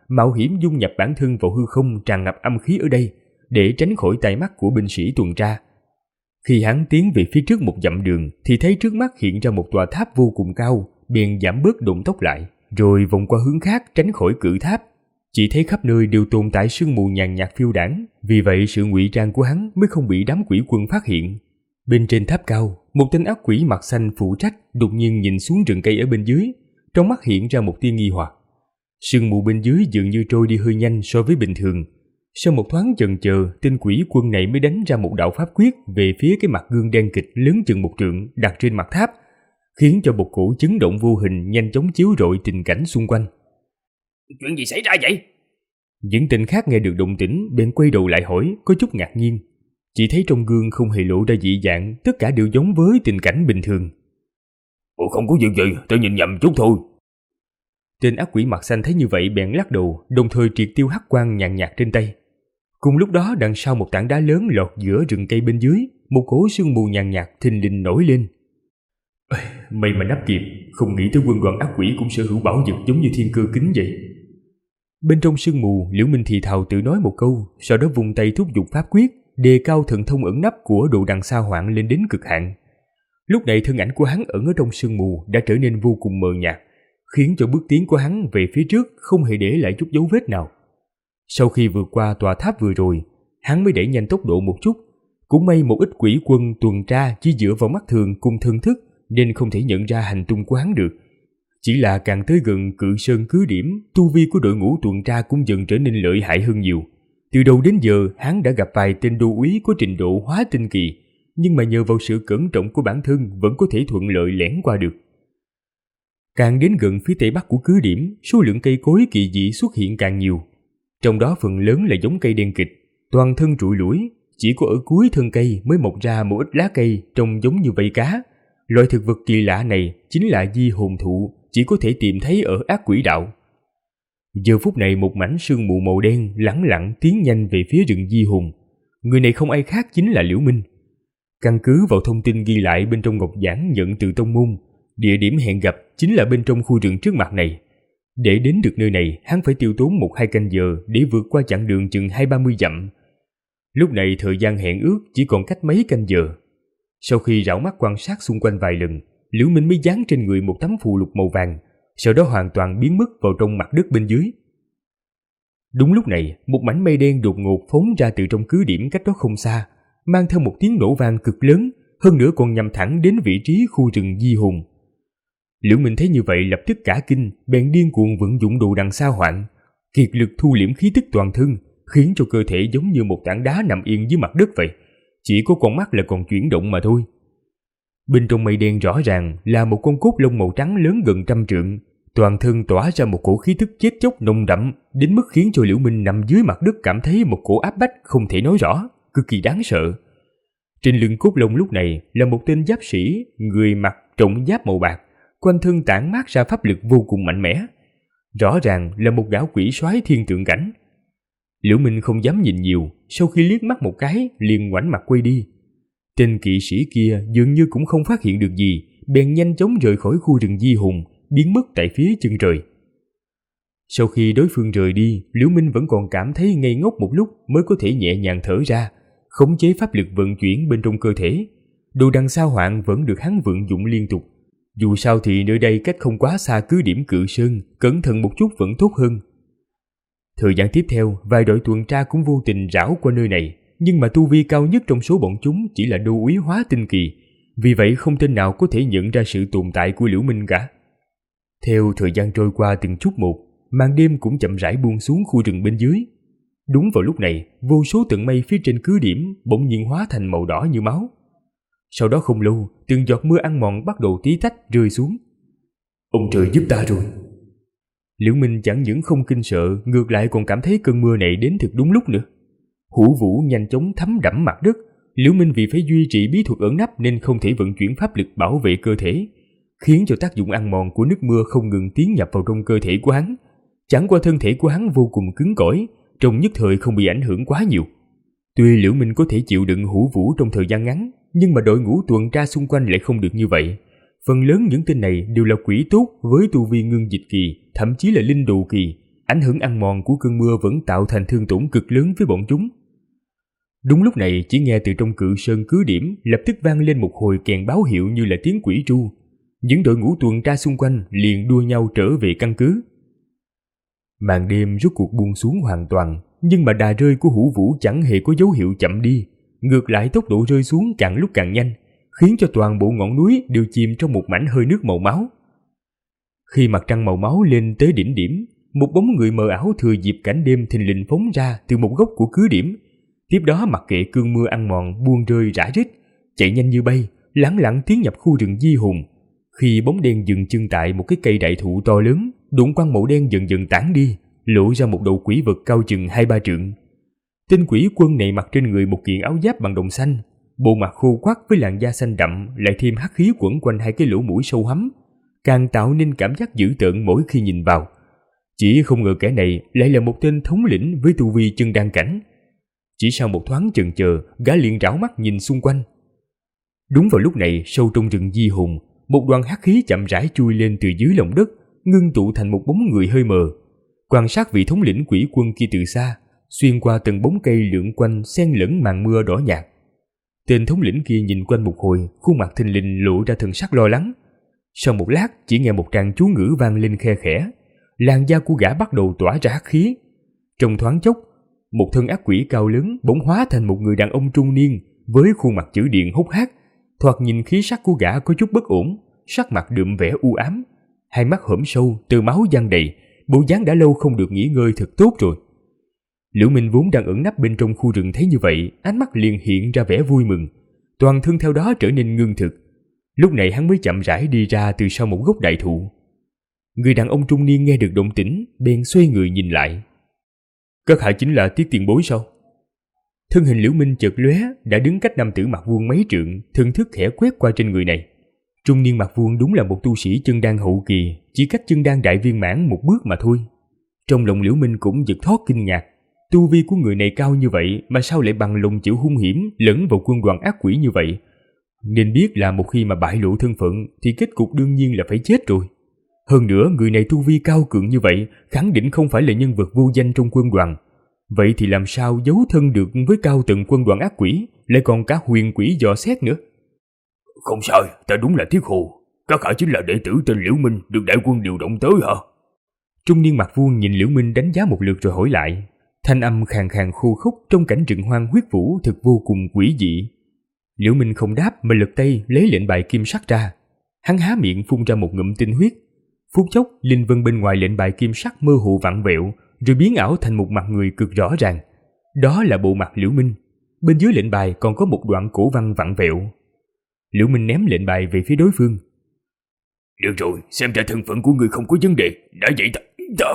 mạo hiểm dung nhập bản thân vào hư không tràn ngập âm khí ở đây để tránh khỏi tai mắt của binh sĩ tuần tra. Khi hắn tiến về phía trước một dặm đường thì thấy trước mắt hiện ra một tòa tháp vô cùng cao, bèn giảm bớt động tốc lại, rồi vòng qua hướng khác tránh khỏi cự tháp. Chỉ thấy khắp nơi đều tồn tại sương mù nhàn nhạt phiêu đãng, vì vậy sự ngụy trang của hắn mới không bị đám quỷ quân phát hiện. Bên trên tháp cao, một tên ác quỷ mặt xanh phụ trách đột nhiên nhìn xuống rừng cây ở bên dưới, trong mắt hiện ra một tia nghi hoặc. Sương mù bên dưới dường như trôi đi hơi nhanh so với bình thường. Sau một thoáng chần chờ, tên quỷ quân này mới đánh ra một đạo pháp quyết về phía cái mặt gương đen kịch lớn chừng một trượng đặt trên mặt tháp, khiến cho một cổ chấn động vô hình nhanh chóng chiếu rọi tình cảnh xung quanh. Chuyện gì xảy ra vậy? Những tên khác nghe được động tĩnh bèn quay đầu lại hỏi, có chút ngạc nhiên. Chỉ thấy trong gương không hề lộ ra dị dạng, tất cả đều giống với tình cảnh bình thường. Ủa không có việc gì, tôi nhìn nhầm chút thôi. Tên ác quỷ mặt xanh thấy như vậy bèn lắc đầu, đồng thời triệt tiêu hắc quang nhàn nhạt trên tay. Cùng lúc đó đằng sau một tảng đá lớn lọt giữa rừng cây bên dưới, một cỗ sương mù nhàn nhạt thình lình nổi lên. May mà nắp kịp, không nghĩ tới quân đoàn ác quỷ cũng sở hữu bảo vật giống như thiên cơ kính vậy. Bên trong sương mù, Liễu Minh thì thào tự nói một câu, sau đó vùng tay thúc giục pháp quyết, đề cao thần thông ẩn nấp của đồ đằng sa hoạn lên đến cực hạn. Lúc này thân ảnh của hắn ẩn ở trong sương mù đã trở nên vô cùng mờ nhạt, khiến cho bước tiến của hắn về phía trước không hề để lại chút dấu vết nào. Sau khi vượt qua tòa tháp vừa rồi, hắn mới đẩy nhanh tốc độ một chút. Cũng may một ít quỷ quân tuần tra chỉ dựa vào mắt thường cùng thân thức nên không thể nhận ra hành tung của hắn được. Chỉ là càng tới gần Cự Sơn cứ điểm, tu vi của đội ngũ tuần tra cũng dần trở nên lợi hại hơn nhiều. Từ đầu đến giờ hắn đã gặp vài tên đô úy có trình độ hóa tinh kỳ, nhưng mà nhờ vào sự cẩn trọng của bản thân vẫn có thể thuận lợi lẻn qua được. Càng đến gần phía tây bắc của cứ điểm, số lượng cây cối kỳ dị xuất hiện càng nhiều. Trong đó phần lớn là giống cây đen kịch, toàn thân trụi lủi, chỉ có ở cuối thân cây mới mọc ra một ít lá cây trông giống như vây cá. Loại thực vật kỳ lạ này chính là di hồn thụ, chỉ có thể tìm thấy ở ác quỷ đạo. Giờ phút này một mảnh sương mù màu đen lẳng lặng tiến nhanh về phía rừng di hồn. Người này không ai khác chính là Liễu Minh. Căn cứ vào thông tin ghi lại bên trong ngọc giản nhận từ tông môn, địa điểm hẹn gặp chính là bên trong khu rừng trước mặt này. Để đến được nơi này, hắn phải tiêu tốn 1-2 canh giờ để vượt qua chặng đường chừng 20-30 dặm. Lúc này thời gian hẹn ước chỉ còn cách mấy canh giờ. Sau khi rảo mắt quan sát xung quanh vài lần, Liễu Minh mới dán trên người một tấm phù lục màu vàng, sau đó hoàn toàn biến mất vào trong mặt đất bên dưới. Đúng lúc này, một mảnh mây đen đột ngột phóng ra từ trong cứ điểm cách đó không xa, mang theo một tiếng nổ vang cực lớn, hơn nữa còn nhằm thẳng đến vị trí khu rừng di hồn. Liễu Minh thấy như vậy lập tức cả kinh, bèn điên cuồng vận dụng đồ đằng sa hoạn, kiệt lực thu liễm khí tức toàn thân, khiến cho cơ thể giống như một tảng đá nằm yên dưới mặt đất vậy, chỉ có con mắt là còn chuyển động mà thôi. Bên trong mây đen rõ ràng là một con cốt lông màu trắng lớn gần 100 trượng, toàn thân tỏa ra một cổ khí tức chết chóc nồng đậm, đến mức khiến cho Liễu Minh nằm dưới mặt đất cảm thấy một cổ áp bách không thể nói rõ, cực kỳ đáng sợ. Trên lưng cốt lông lúc này là một tên giáp sĩ, người mặc trọng giáp màu bạc, quanh thân tản mát ra pháp lực vô cùng mạnh mẽ. Rõ ràng là một gã quỷ soái thiên tượng cảnh. Liễu Minh không dám nhìn nhiều, sau khi liếc mắt một cái liền ngoảnh mặt quay đi. Tên kỵ sĩ kia dường như cũng không phát hiện được gì, bèn nhanh chóng rời khỏi khu rừng di hồn, biến mất tại phía chân trời. Sau khi đối phương rời đi, Liễu Minh vẫn còn cảm thấy ngây ngốc một lúc mới có thể nhẹ nhàng thở ra, khống chế pháp lực vận chuyển bên trong cơ thể. Đồ đằng sa hoạn vẫn được hắn vận dụng liên tục. Dù sao thì nơi đây cách không quá xa cứ điểm Cự Sơn, cẩn thận một chút vẫn tốt hơn. Thời gian tiếp theo, vài đội tuần tra cũng vô tình rảo qua nơi này, nhưng mà tu vi cao nhất trong số bọn chúng chỉ là đô úy hóa tinh kỳ, vì vậy không tên nào có thể nhận ra sự tồn tại của Liễu Minh cả. Theo thời gian trôi qua từng chút một, màn đêm cũng chậm rãi buông xuống khu rừng bên dưới. Đúng vào lúc này, vô số tầng mây phía trên cứ điểm bỗng nhiên hóa thành màu đỏ như máu. Sau đó không lâu, từng giọt mưa ăn mòn bắt đầu tí tách rơi xuống. Ông trời giúp ta rồi. Liễu Minh chẳng những không kinh sợ, ngược lại còn cảm thấy cơn mưa này đến thực đúng lúc nữa. Hữu vũ nhanh chóng thấm đẫm mặt đất. Liễu Minh vì phải duy trì bí thuật ẩn nấp nên không thể vận chuyển pháp lực bảo vệ cơ thể, khiến cho tác dụng ăn mòn của nước mưa không ngừng tiến nhập vào trong cơ thể của hắn. Chẳng qua thân thể của hắn vô cùng cứng cỏi, trong nhất thời không bị ảnh hưởng quá nhiều. Tuy Liễu Minh có thể chịu đựng hữu vũ trong thời gian ngắn, nhưng mà đội ngũ tuần tra xung quanh lại không được như vậy. Phần lớn những tên này đều là quỷ tốt với tu vi ngưng dịch kỳ, thậm chí là linh đồ kỳ, ảnh hưởng ăn mòn của cơn mưa vẫn tạo thành thương tổn cực lớn với bọn chúng. Đúng lúc này, chỉ nghe từ trong cự sơn cứ điểm lập tức vang lên một hồi kèn báo hiệu như là tiếng quỷ tru. Những đội ngũ tuần tra xung quanh liền đua nhau trở về căn cứ. Màn đêm rốt cuộc buông xuống hoàn toàn, nhưng mà đà rơi của Hữu Vũ chẳng hề có dấu hiệu chậm đi, ngược lại tốc độ rơi xuống càng lúc càng nhanh, khiến cho toàn bộ ngọn núi đều chìm trong một mảnh hơi nước màu máu. Khi mặt trăng màu máu lên tới đỉnh điểm, một bóng người mờ ảo thừa dịp cảnh đêm thình lình phóng ra từ một góc của cứ điểm. Tiếp đó mặc kệ cơn mưa ăn mòn buông rơi rã rít, chạy nhanh như bay, lẳng lặng tiến nhập khu rừng Di Hùng. Khi bóng đen dừng chân tại một cái cây đại thụ to lớn, đụng quang màu đen dần dần tản đi, lộ ra một đầu quỷ vật cao chừng 2-3 trượng. Tên quỷ quân này mặc trên người một kiện áo giáp bằng đồng xanh, bộ mặt khô quắt với làn da xanh đậm, lại thêm hắc khí quẩn quanh hai cái lỗ mũi sâu hắm, càng tạo nên cảm giác dữ tợn mỗi khi nhìn vào. Chỉ không ngờ kẻ này lại là một tên thống lĩnh với tu vi chân đan cảnh. Chỉ sau một thoáng chần chờ, gã liền rảo mắt nhìn xung quanh. Đúng vào lúc này, sâu trong rừng Di Hùng, một đoàn hắc khí chậm rãi chui lên từ dưới lòng đất, ngưng tụ thành một bóng người hơi mờ. Quan sát vị thống lĩnh quỷ quân kia từ xa, xuyên qua từng bóng cây lượn quanh xen lẫn màn mưa đỏ nhạt. Tên thống lĩnh kia nhìn quanh một hồi, khuôn mặt thình lình lộ ra thần sắc lo lắng. Sau một lát, chỉ nghe một tràng chú ngữ vang lên khe khẽ, làn da của gã bắt đầu tỏa ra hắc khí. Trong thoáng chốc, một thân ác quỷ cao lớn bỗng hóa thành một người đàn ông trung niên với khuôn mặt chữ điện hốc hác. Thoạt nhìn khí sắc của gã có chút bất ổn, sắc mặt đượm vẻ u ám, hai mắt hõm sâu, từ máu giăng đầy, bộ dáng đã lâu không được nghỉ ngơi thật tốt rồi. Liễu Minh vốn đang ẩn nấp bên trong khu rừng thấy như vậy, ánh mắt liền hiện ra vẻ vui mừng, toàn thân theo đó trở nên ngưng thực. Lúc này hắn mới chậm rãi đi ra từ sau một gốc đại thụ. Người đàn ông trung niên nghe được động tĩnh, bèn xoay người nhìn lại. Các hạ chính là Tiết tiền bối sao? Thân hình Liễu Minh chợt lóe, đã đứng cách nam tử mặc vuông mấy trượng, thần thức khẽ quét qua trên người này. Trung niên mặc vuông đúng là một tu sĩ chân đan hậu kỳ, chỉ cách chân đan đại viên mãn một bước mà thôi. Trong lòng Liễu Minh cũng giật thót kinh ngạc, tu vi của người này cao như vậy mà sao lại bằng lòng chịu hung hiểm lẫn vào quân đoàn ác quỷ như vậy? Nên biết là một khi mà bại lộ thân phận thì kết cục đương nhiên là phải chết rồi. Hơn nữa người này tu vi cao cường như vậy, khẳng định không phải là nhân vật vô danh trong quân đoàn. Vậy thì làm sao giấu thân được với cao tầng quân đoàn ác quỷ, lại còn cả huyền quỷ dò xét nữa? Không sai, ta đúng là Thiết Hồ. Các hạ chính là đệ tử tên Liễu Minh được đại quân điều động tới hả? Trung niên mặc vuông nhìn Liễu Minh đánh giá một lượt rồi hỏi lại. Thanh âm khàn khàn khô khốc trong cảnh rừng hoang huyết vũ thực vô cùng quỷ dị. Liễu Minh không đáp mà lật tay lấy lệnh bài kim sắc ra. Hắn há miệng phun ra một ngụm tinh huyết. Phút chốc, linh vân bên ngoài lệnh bài kim sắc mơ hồ vặn vẹo, rồi biến ảo thành một mặt người cực rõ ràng. Đó là bộ mặt Liễu Minh. Bên dưới lệnh bài còn có một đoạn cổ văn vặn vẹo. Liễu Minh ném lệnh bài về phía đối phương. Được rồi, xem ra thân phận của người không có vấn đề. Đã vậy ta...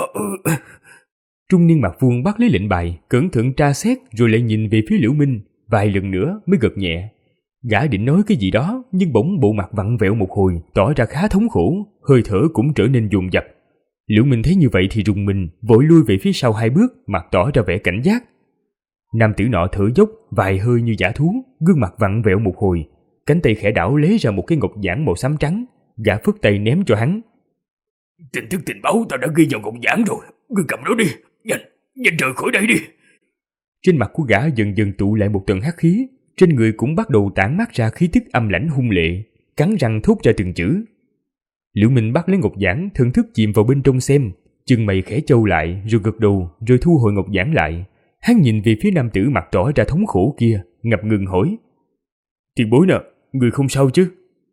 Trung niên mặt vuông bắt lấy lệnh bài, cẩn thận tra xét rồi lại nhìn về phía Liễu Minh, vài lần nữa mới gật nhẹ. Gã định nói cái gì đó, nhưng bỗng bộ mặt vặn vẹo một hồi, tỏ ra khá thống khổ, hơi thở cũng trở nên dồn dập. Liễu Minh thấy như vậy thì rùng mình, vội lui về phía sau 2 bước, mặt tỏ ra vẻ cảnh giác. Nam tử nọ thở dốc, vài hơi như dã thú, gương mặt vặn vẹo một hồi, cánh tay khẽ đảo lấy ra một cái ngọc giản màu xám trắng, gã phất tay ném cho hắn. Tin tức tình báo ta đã ghi vào ngọc giản rồi, ngươi cầm nó đi, nhanh rời khỏi đây đi. Trên mặt của gã dần dần tụ lại một tầng hắc khí, trên người cũng bắt đầu tản mát ra khí tức âm lãnh hung lệ, cắn răng thốt ra từng chữ. Liễu Minh bắt lấy ngọc giản, thần thức chìm vào bên trong xem, chân mày khẽ chau lại, rồi gật đầu, rồi thu hồi ngọc giản lại. Hắn nhìn về phía nam tử mặt tỏ ra thống khổ kia, ngập ngừng hỏi: "Tiền bối nè, người không sao chứ?"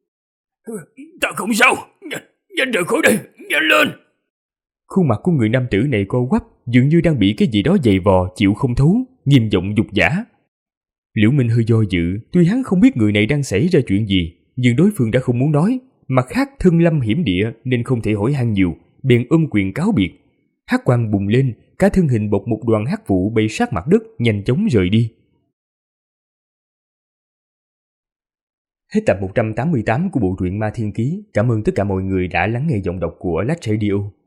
"Ta không sao, nhanh rời khỏi đây, nhanh lên." Khuôn mặt của người nam tử này co quắp, dường như đang bị cái gì đó giày vò chịu không thấu, nghiêm giọng dục giả. Liễu Minh hơi do dự, tuy hắn không biết người này đang xảy ra chuyện gì, nhưng đối phương đã không muốn nói, mặt khác thân lâm hiểm địa nên không thể hỏi han nhiều, bèn ôm quyền cáo biệt. Hắc quang bùng lên, cả thân hình bọc một đoàn hắc vụ bay sát mặt đất, nhanh chóng rời đi. Hết tập 188 của bộ truyện Ma Thiên Ký. Cảm ơn tất cả mọi người đã lắng nghe giọng đọc của Lách Radio.